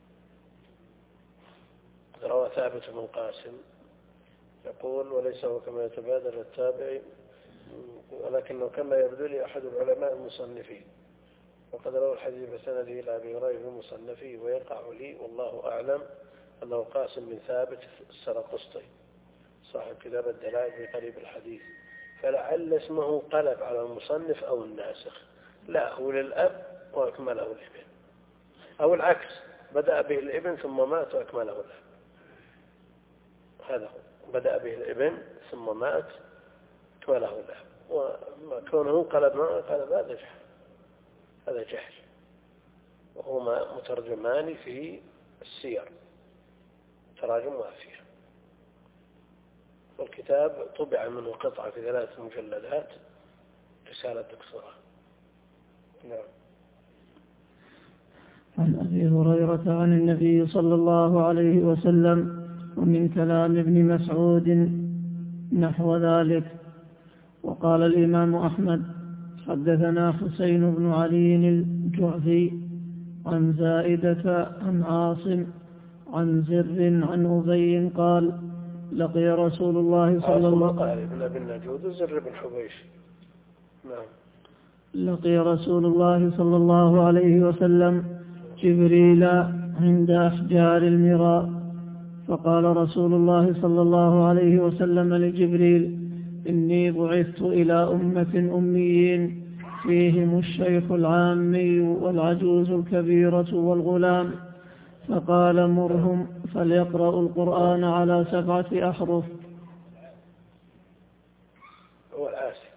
روى ثابت بن قاسم يقول وليس هو كما يتبادر التابعي، ولكنه كما يبدو لي أحد العلماء المصنفين، وقد روى الحديث بسنده إلى أبي هريرة في مصنفه، ويقع لي والله أعلم أنه قاسم بن ثابت السرقسطي صاحب كتاب الدلائل في قريب الحديث، فلعل اسمه قلب على المصنف أو الناسخ. لا، هو للأب وأكمله الابن، أو العكس، بدأ به الابن ثم مات وأكمله الأب. هذا هو، بدأ به الابن ثم مات أكمله الأب. وكونه قلب ما قلب هذا جهل، هذا جهل. وهما مترجمان في السير، تراجم وافية. والكتاب طبع منه قطعة في ثلاث مجلدات، رسالة دكتوراه. نعم. عن أبي هريرة عن النبي صلى الله عليه وسلم، ومن كلام ابن مسعود نحو ذلك. وقال الإمام أحمد حدثنا حسين بن علي الجعفي عن زائدة عن عاصم عن زر عن أبي قال لقي رسول الله صلى الله عليه وسلم بن نجود وزر بن حبيش. نعم. لقي رسول الله صلى الله عليه وسلم جبريل عند أحجار المراء، فقال رسول الله صلى الله عليه وسلم لجبريل إني بعثت إلى أمة أميين فيهم الشيخ العامي والعجوز الكبيرة والغلام، فقال مرهم فليقرأوا القرآن على سبعة أحرف. هو العاسي،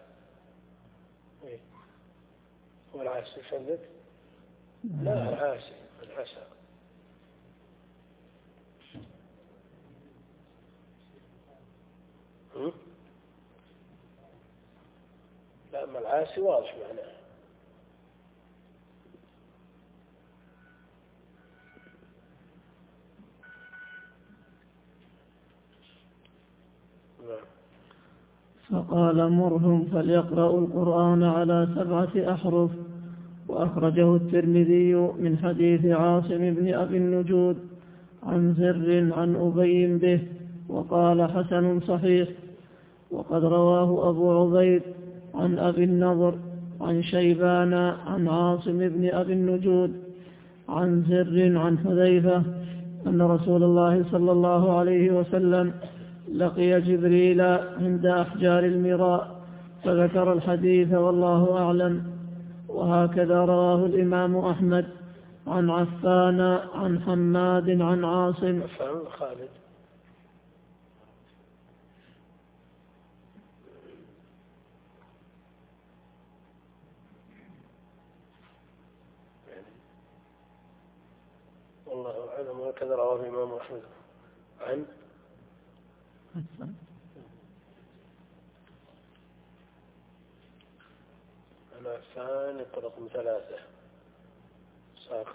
هو العاسي فندق؟ لا، العاسي العسى. لا، ما العاسي واضح معناه. فقال مرهم فليقرأوا القرآن على سبعة أحرف. وأخرجه الترمذي من حديث عاصم بن أبي النجود عن زر عن أبي به، وقال حسن صحيح. وقد رواه أبو عبيد عن أبي النضر عن شيبان عن عاصم بن أبي النجود عن زر عن حذيفة أن رسول الله صلى الله عليه وسلم لقي جبريل عند أحجار المراء، فذكر الحديث والله أعلم. وهكذا رواه الإمام أحمد عن عفان عن حماد عن عاصم. عفان خالد. والله أعلم. وهكذا رواه الإمام أحمد عن عن عفان رقم ثلاثة ساقط.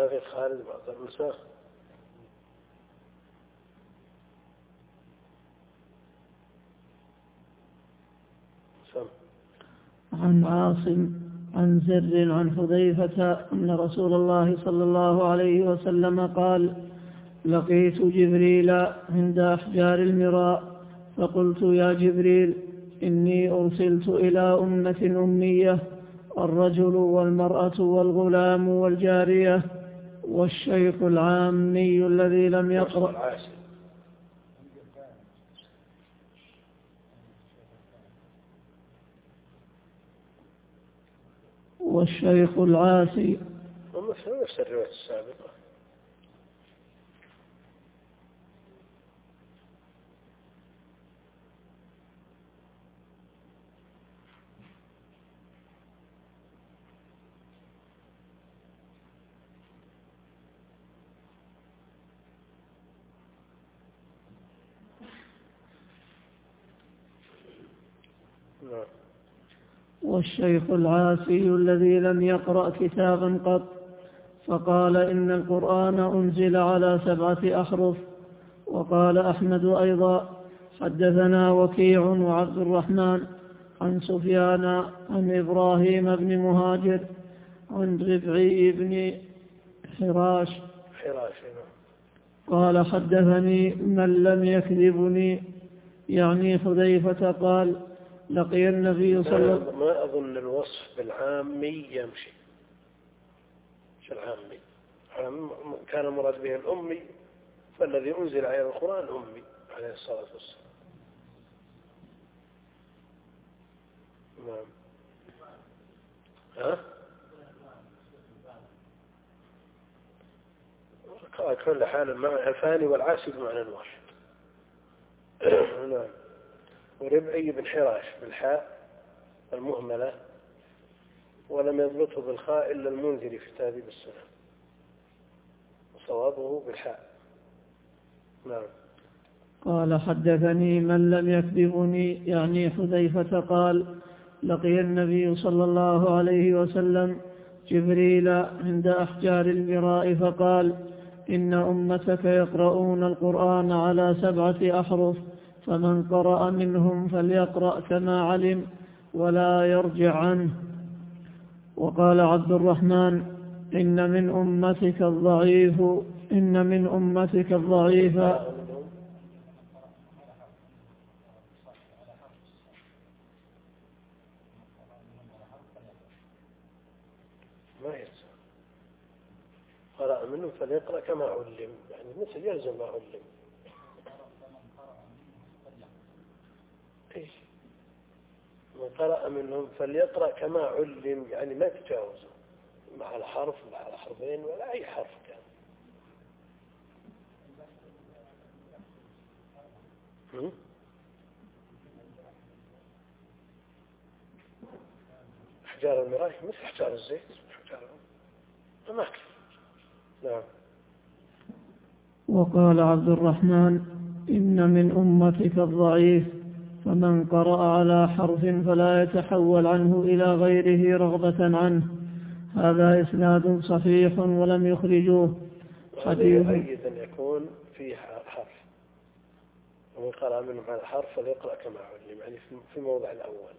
ما في خالد بعض النساء. عن عاصم عن زر عن حذيفة أن رسول الله صلى الله عليه وسلم قال: لقيت جبريل عند أحجار المراء فقلت: يا جبريل، إني أرسلت إلى أمة أمية، الرجل والمرأة والغلام والجارية والشيخ العامي الذي لم يقرأ والشيخ العاسي. نفس الرواية السابقة. والشيخ العاسي الذي لم يقرأ كتابا قط، فقال: إن القرآن أنزل على سبعة أحرف. وقال أحمد أيضا: حدثنا وكيع وعبد الرحمن عن سفيان عن إبراهيم بن مهاجر عن ربعي بن حراش قال: حدثني من لم يكذبني، يعني حذيفة، قال: لقي النبي صلى الله عليه وسلم. ما أظن الوصف بالعامي يمشي. شو العامي؟ كان مراد به الأمي، فالذي أنزل عليه القرآن أمي عليه الصلاة والسلام. نعم. ها؟ كل حال المعنى الفاني والعاسي بمعنى واحد. نعم. وربعي بن حراش بالحاء المهملة، ولم يضبطه بالخاء إلا المنذري في تهذيب السنة، وصوابه بالحاء. نعم. قال: حدثني من لم يكذبني، يعني حذيفة، قال: لقي النبي صلى الله عليه وسلم جبريل عند أحجار المراء فقال: إن أمتك يقرؤون القرآن على سبعة أحرف، فمن قرأ منهم فليقرأ كما علم ولا يرجع عنه. وقال عبد الرحمن: إن من أمتك الضعيف إن من أمتك الضعيف ما يلزم. قرأ منهم فليقرأ كما علم، يعني مثل يلزم ما علم. إيش؟ من قرأ منهم فليقرأ كما علم، يعني ما تجاوزه مع الحرف مع الحرفين ولا أي حرف كان. هم؟ أحجار المراء مثل أحجار الزيت، أحجار أماكن. نعم. وقال عبد الرحمن: إن من أمتك الضعيف، فمن قرأ على حرف فلا يتحول عنه إلى غيره رغبة عنه. هذا إسناد صحيح ولم يخرجوه. حديث أيضا يكون فيه حرف، ومن قرأ منه على حرف فليقرأ كما علم، يعني في الموضع الأول.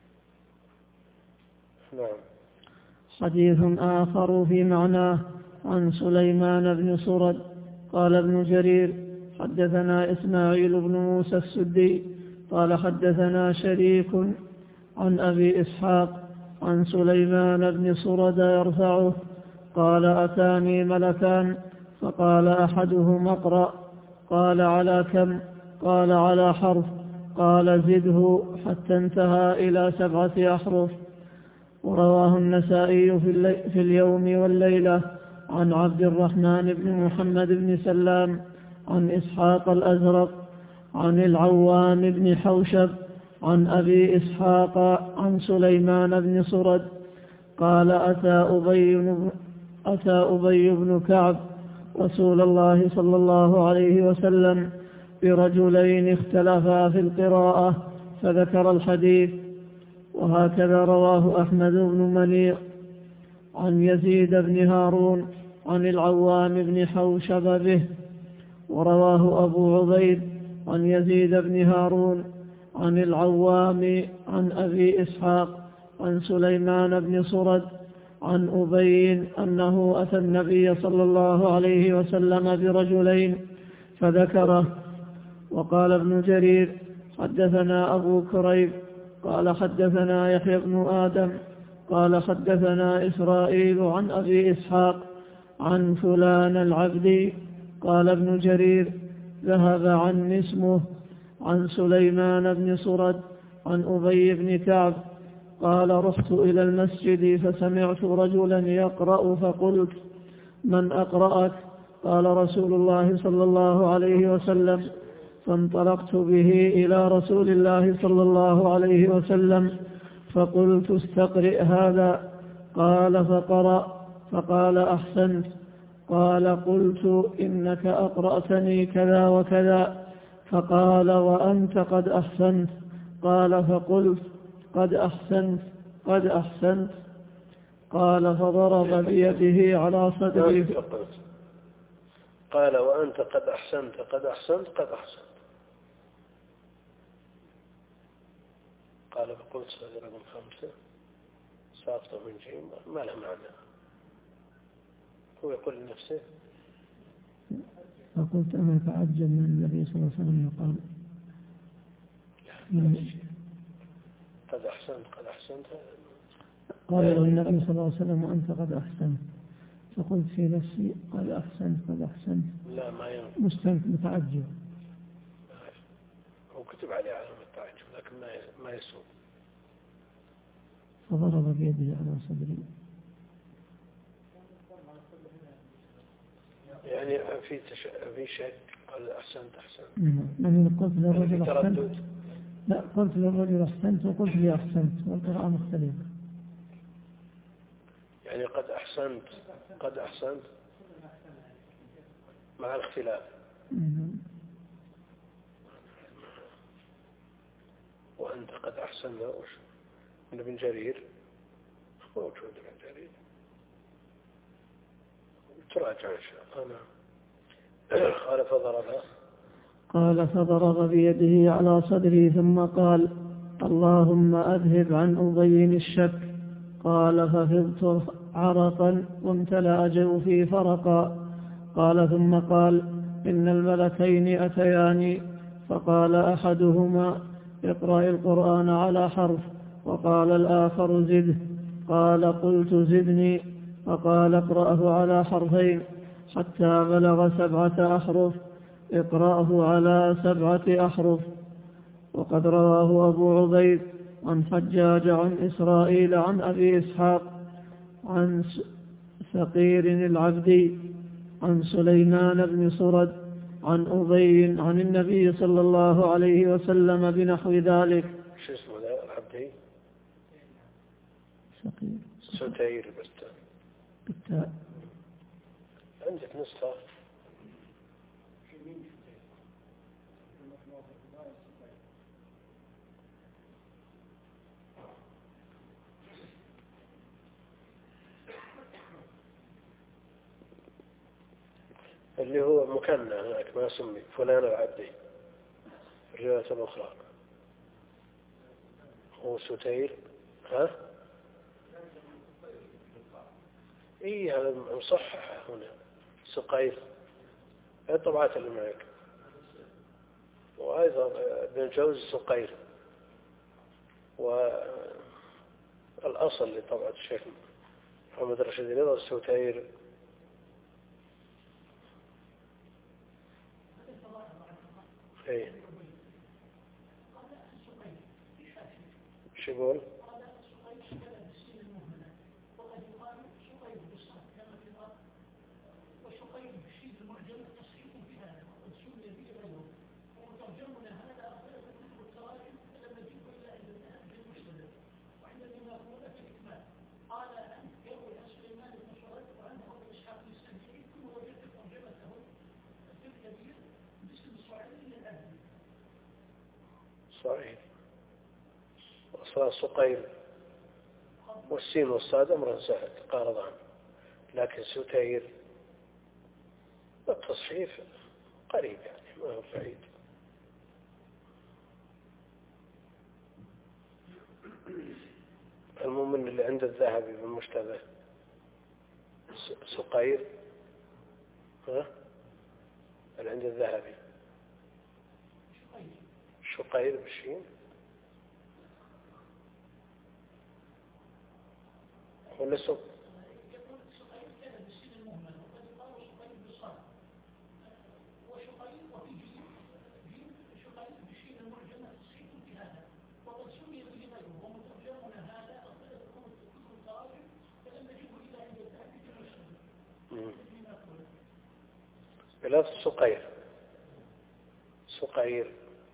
نعم. حديث آخر في معناه عن سليمان بن سرد قال ابن جرير: حدثنا إسماعيل بن موسى السدي قال: حدثنا شريك عن أبي إسحاق عن سليمان بن سرد يرفعه قال: أتاني ملكان فقال أحدهما اقرأ، قال: على كم؟ قال: على حرف، قال: زده، حتى انتهى إلى سبعة أحرف. ورواه النسائي في اليوم والليلة عن عبد الرحمن بن محمد بن سلام عن إسحاق الأزرق عن العوام بن حوشب عن أبي إسحاق عن سليمان بن سرد قال: أتى أبي, أتى أبي بن كعب رسول الله صلى الله عليه وسلم برجلين اختلفا في القراءة فذكر الحديث. وهكذا رواه أحمد بن منيع عن يزيد بن هارون عن العوام بن حوشب به. ورواه أبو عبيد عن يزيد بن هارون عن العوام عن أبي إسحاق عن سليمان بن صرد عن أبي أنه أتى النبي صلى الله عليه وسلم برجلين فذكره. وقال ابن جرير حدثنا أبو كريب قال حدثنا يحيى بن آدم قال حدثنا إسرائيل عن أبي إسحاق عن فلان العبدي. قال ابن جرير ذهب عني اسمه عن سليمان بن صرد عن أبي بن كعب قال رحت إلى المسجد فسمعت رجلا يقرأ فقلت من أقرأك؟ قال رسول الله صلى الله عليه وسلم. فانطلقت به إلى رسول الله صلى الله عليه وسلم فقلت استقرئ هذا. قال فقرأ فقال أحسنت. قال قلت إنك أقرأتني كذا وكذا. فقال وأنت قد أحسنت. قال فقلت قد أحسنت قد أحسنت. قال فضرب بيده على صدري. قال وأنت قد أحسنت قد أحسنت قد أحسنت. قال فقلت هذا رقم خمسة ساقطة من جيم ما له معنى. هو يقول لنفسه فقلت أنا أتعجب من النبي صلى الله عليه وسلم يقال قد أحسنت قد أحسنت. قال له النبي صلى الله عليه وسلم وأنت قد أحسنت. فقلت في نفسي قد أحسنت قد أحسنت. لا ما ينفع. مستنك متعجب. هو كتب عليه علامة التعجب لكن ما ما يسوء. فضرب بيده على صدري. يعني في تش... في شك قال أحسنت أحسنت. يعني قلت للرجل يعني أحسنت. لا قلت للرجل أحسنت وقلت لي أحسنت والقراءة مختلفة. يعني قد أحسنت قد أحسنت مع الاختلاف. وأنت قد أحسنت وش من ابن جرير موجود ابن جرير تراجع إن شاء الله. قال فضرب قال فضرب بيده على صدري ثم قال اللهم أذهب عن أبي الشك. قال ففضت عرقا وامتلأ جوفي فرقا. قال ثم قال إن الملكين أتياني فقال أحدهما اقرأ القرآن على حرف وقال الآخر زده. قال قلت زدني فقال اقرأه على حرفين حتى بلغ سبعة أحرف اقرأه على سبعة أحرف. وقد رواه أبو عبيد عن حجاج عن إسرائيل عن أبي إسحاق عن ثقير العبدي عن سليمان بن صرد عن أبي عن النبي صلى الله عليه وسلم بنحو ذلك. شو اسمه ذا العبدي؟ ثقير ستير بالتاء. بالتاء. عندك نسخة اللي هو مكنى هناك ما سمي فلان العبدي. الرواية الأخرى هو ستير. ها إيه هذا مصحح هنا سقير الطبعات اللي معك. وأيضا ابن الجوزي سقير. والأصل لطبعة الشيخ محمد رشيد رضا ستير. ايه شو يقول؟ صحيح. وصلاة سقير والسين والصاد أمر سهل قارضان. لكن ستير التصحيف قريب يعني ما هو بعيد. المؤمن اللي عند الذهبي بالمشتبه سقير، ها اللي عند الذهبي شقير بالشين ولا سق بلفظ سقير سقير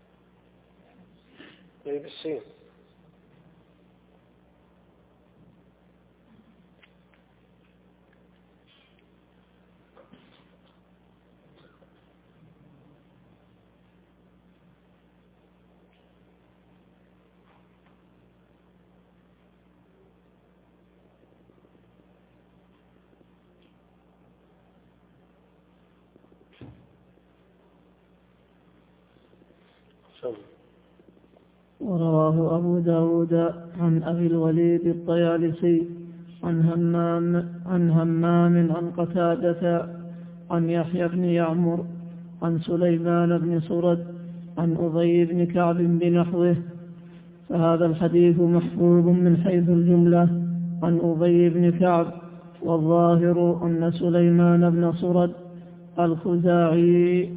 بالسين. ورواه أبو داود عن أبي الوليد الطيالسي عن همام عن همام عن قتادة عن يحيى بن يعمر عن سليمان بن سرد عن أبي بن كعب بنحوه. فهذا الحديث محفوظ من حيث الجملة عن أبي بن كعب، والظاهر أن سليمان بن سرد الخزاعي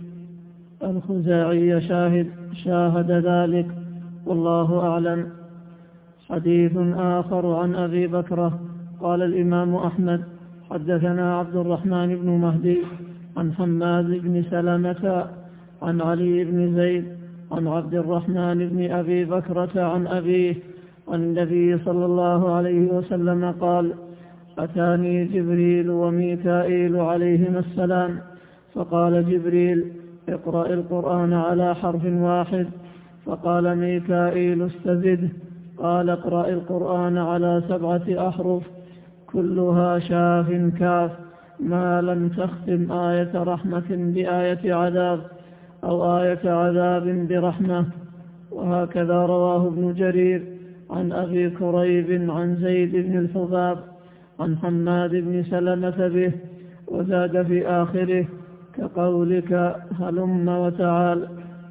الخزاعي شاهد شاهد ذلك، والله أعلم. حديث آخر عن أبي بكرة. قال الإمام أحمد حدثنا عبد الرحمن بن مهدي عن حماد بن سلمة عن علي بن زيد عن عبد الرحمن بن أبي بكرة عن أبيه عن النبي صلى الله عليه وسلم قال: أتاني جبريل وميكائيل عليهما السلام، فقال جبريل: اقرأ القرآن على حرف واحد. فقال ميكائيل: استزده. قال: اقرأ القرآن على سبعة أحرف كلها شاف كاف، ما لم تختم آية رحمة بآية عذاب أو آية عذاب برحمة. وهكذا رواه ابن جرير عن أبي كريب عن زيد بن الحباب عن حماد بن سلمة به، وزاد في آخره: كقولك هلم وتعال.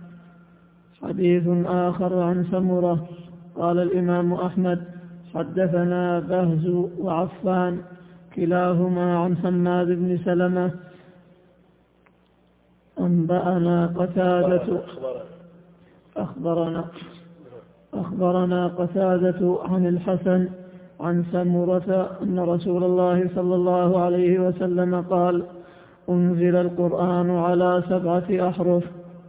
حديث آخر عن سمرة. قال الإمام أحمد حدثنا بهز وعفان كلاهما عن حماد بن سلمة أنبأنا قتادة أخبرنا أخبرنا قتادة عن الحسن عن سمرة أن رسول الله صلى الله عليه وسلم قال: أنزل القرآن على سبعة أحرف.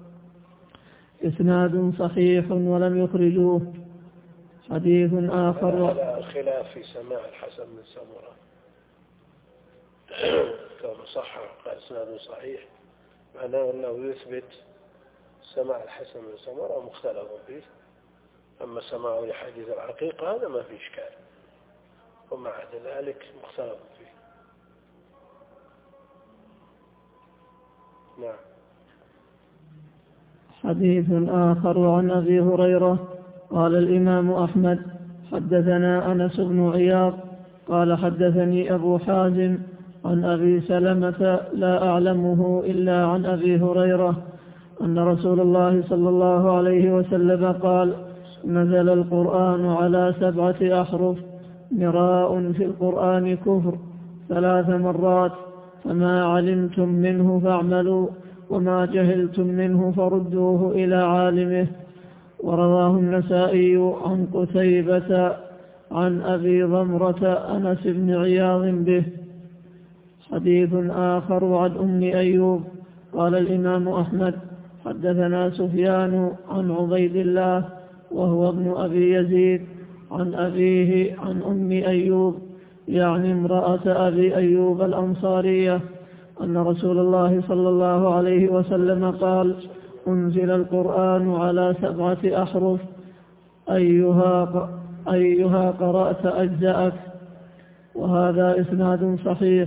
إسناد صحيح ولم يخرجوه. حديث آخر. على خلاف في سماع الحسن من سمرة، كما صح قال إسناد صحيح، معناه أنه يثبت سماع الحسن من سمرة مختلف فيه. أما سماع لحديث العقيقة هذا ما فيه إشكال، ومع ذلك مختلف فيه. نعم. حديث آخر عن أبي هريرة. قال الإمام أحمد حدثنا أنس بن عياض قال حدثني أبو حازم عن أبي سلمة لا أعلمه إلا عن أبي هريرة أن رسول الله صلى الله عليه وسلم قال: نزل القرآن على سبعة أحرف، مراء في القرآن كفر ثلاث مرات، فما علمتم منه فاعملوا وما جهلتم منه فردوه إلى عالمه. ورواه النسائي عن قتيبة عن أبي ضمرة أنس بن عياض به. حديث آخر عن أم أيوب. قال الإمام أحمد حدثنا سفيان عن عبيد الله وهو ابن أبي يزيد عن أبيه عن أم أيوب، يعني امرأة أبي أيوب الأنصارية، أن رسول الله صلى الله عليه وسلم قال: أنزل القرآن على سبعة أحرف، أيها, أيها قرأت أجزأك. وهذا إسناد صحيح.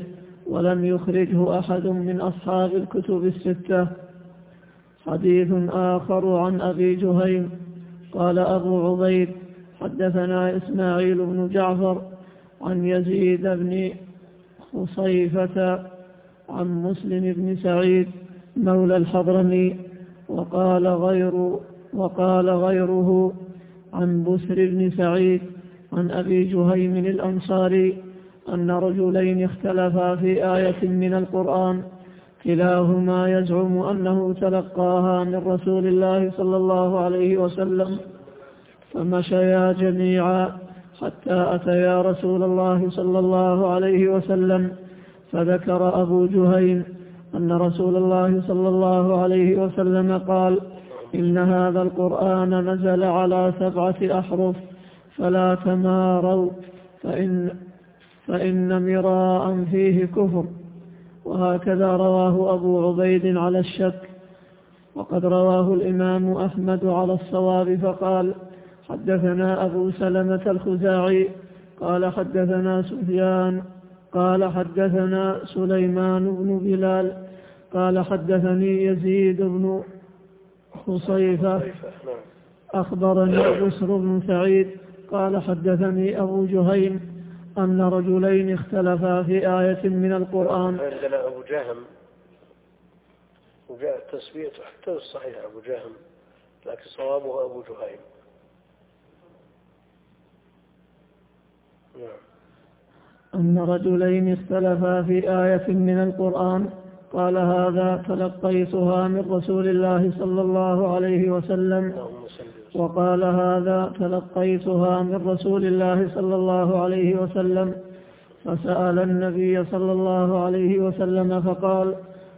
ولم يخرجه أحد من أصحاب الكتب الستة. حديث آخر عن أبي جهيم قال أبو عبيد حدثنا إسماعيل بن جعفر عن يزيد بن خصيفة عن مسلم بن سعيد مولى الحضرمي وقال غير وقال غيره عن بسر بن سعيد عن أبي جهيم الأنصاري أن رجلين اختلفا في آية من القرآن كلاهما يزعم أنه تلقاها من رسول الله صلى الله عليه وسلم، فمشيا جميعا حتى أتيا رسول الله صلى الله عليه وسلم، فذكر أبو جهيم أن رسول الله صلى الله عليه وسلم قال: إن هذا القرآن نزل على سبعة أحرف فلا تماروا فإن, فإن مراء فيه كفر. وهكذا رواه أبو عبيد على الشك. وقد رواه الإمام أحمد على الصواب فقال: حدثنا أبو سلمة الخزاعي قال حدثنا سفيان قال حدثنا سليمان بن بلال قال حدثني يزيد بن خصيفة أخبرني بسر بن سعيد قال حدثني أبو جهيم أن رجلين اختلفا في آية من القرآن. عندنا أبو جهم وجاء تسبيته حتى الصحيح أبو جهم، لكن صوابه أبو جهيم. أن رجلين اختلفا في آية من القرآن قال: هذا تلقيتها من رسول الله صلى الله عليه وسلم، وقال: هذا تلقيتها من رسول الله صلى الله عليه وسلم. فسأل النبي صلى الله عليه وسلم فقال: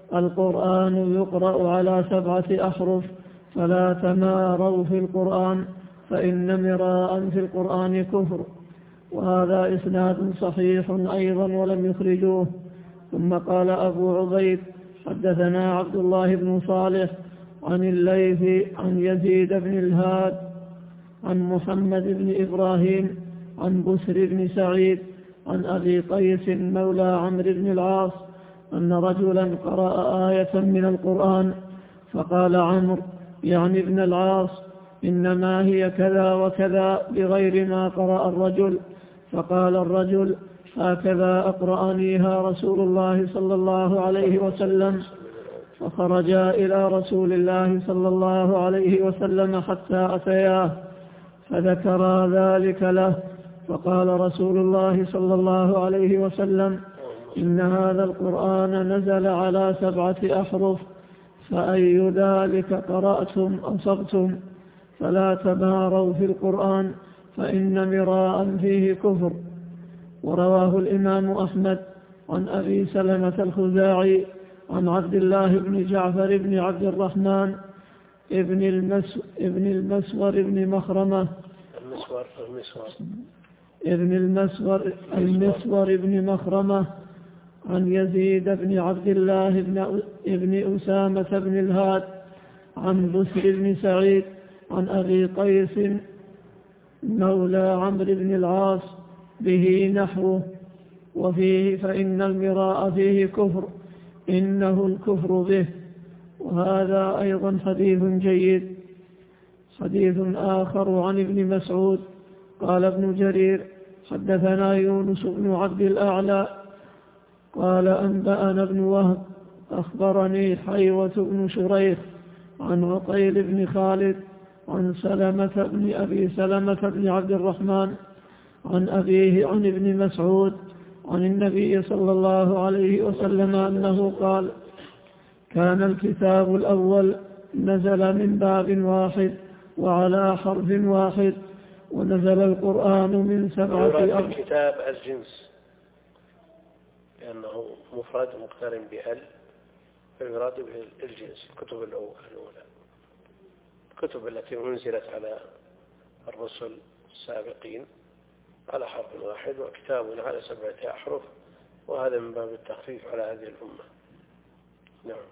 القرآن يقرأ على سبعة أحرف فلا تماروا في القرآن فإن مراء في القرآن كفر. وهذا إسناد صحيح أيضا ولم يخرجوه. ثم قال أبو عبيد: حدثنا عبد الله بن صالح عن الليث عن يزيد بن الهاد عن محمد بن إبراهيم عن بسر بن سعيد عن أبي قيس مولى عمرو بن العاص أن رجلا قرأ آية من القرآن فقال عمرو يعني ابن العاص: إنما هي كذا وكذا بغير ما قرأ الرجل. فقال الرجل: هكذا أقرأنيها رسول الله صلى الله عليه وسلم. فخرجا إلى رسول الله صلى الله عليه وسلم حتى أتياه فذكرا ذلك له، فقال رسول الله صلى الله عليه وسلم: إن هذا القرآن نزل على سبعة أحرف فأي ذلك قرأتم أصبتم، فلا تماروا في القرآن فإن مراء فيه كفر. ورواه الإمام أحمد عن أبي سلمة الخزاعي عن عبد الله بن جعفر بن عبد الرحمن ابن المس ابن المسور بن مخرمة المسور المسور ابن المسور المسور بن مخرمة عن يزيد بن عبد الله بن ابن أسامة بن الهاد عن بسر بن سعيد عن أبي قيس مولى عمرو بن العاص به نحوه. وفيه: فإن المراء فيه كفر، إنه الكفر به. وهذا أيضا حديث جيد. حديث آخر عن ابن مسعود قال ابن جرير: حدثنا يونس بن عبد الأعلى قال أنبأنا ابن وهب أخبرني حيوة بن شريح عن عقيل بن خالد عن سلمة بن أبي سلمة بن عبد الرحمن عن أبيه عن ابن مسعود عن النبي صلى الله عليه وسلم أنه قال: كان الكتاب الأول نزل من باب واحد وعلى حرف واحد، ونزل القرآن من سبعة أبواب. الكتاب الجنس لأنه مفرد مقترن بأل، فيراد به الجنس. الكتب الأولى الكتب التي أنزلت على الرسل السابقين على حرف واحد، وكتاب على سبعة أحرف، وهذا من باب التخفيف على هذه الأمة. نعم.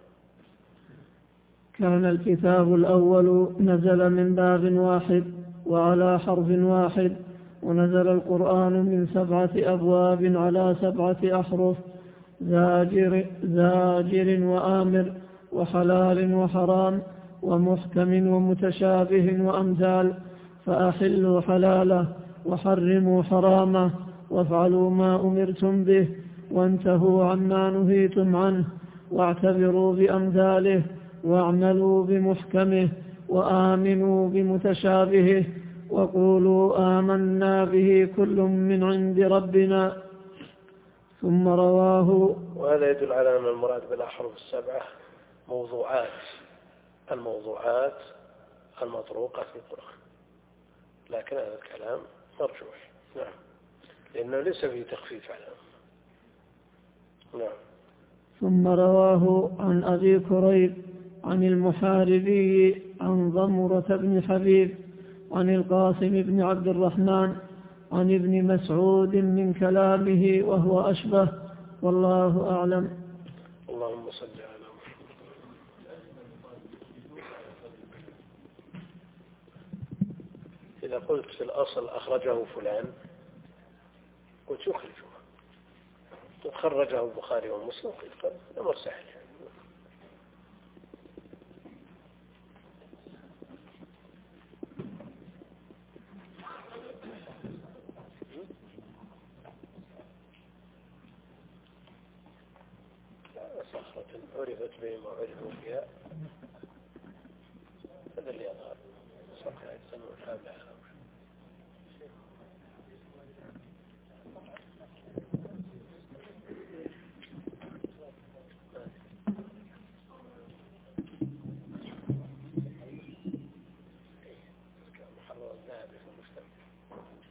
كان الكتاب الأول نزل من باب واحد وعلى حرف واحد، ونزل القرآن من سبعة أبواب على سبعة أحرف، زاجر, زاجر وآمر وحلال وحرام ومحكم ومتشابه وأمثال، فأحلوا حلاله وحرموا حرامه وافعلوا ما أمرتم به وانتهوا عما نهيتم عنه، واعتبروا بأمثاله واعملوا بمحكمه وآمنوا بمتشابهه وقولوا آمنا به كل من عند ربنا. ثم رواه. وهذا يدل على أن المراد بالأحرف السبعة موضوعات الموضوعات المطروقة في القرآن، لكن هذا الكلام مرجوح، نعم، لأنه ليس فيه تخفيف على نعم. ثم رواه عن أبي كريب عن المحاربي عن ضمرة بن حبيب عن القاسم بن عبد الرحمن عن ابن مسعود من كلامه وهو أشبه، والله أعلم. اللهم صل على محمد. إذا قلت في الأصل أخرجه فلان قلت يخرجه، خرجه البخاري ومسلم قلت الأمر سهل. صخرة عرفت بهم وعرفوا بها، هذا اللي يظهر صخرة يسمون حابها. محرر الذهبي في المجتمع.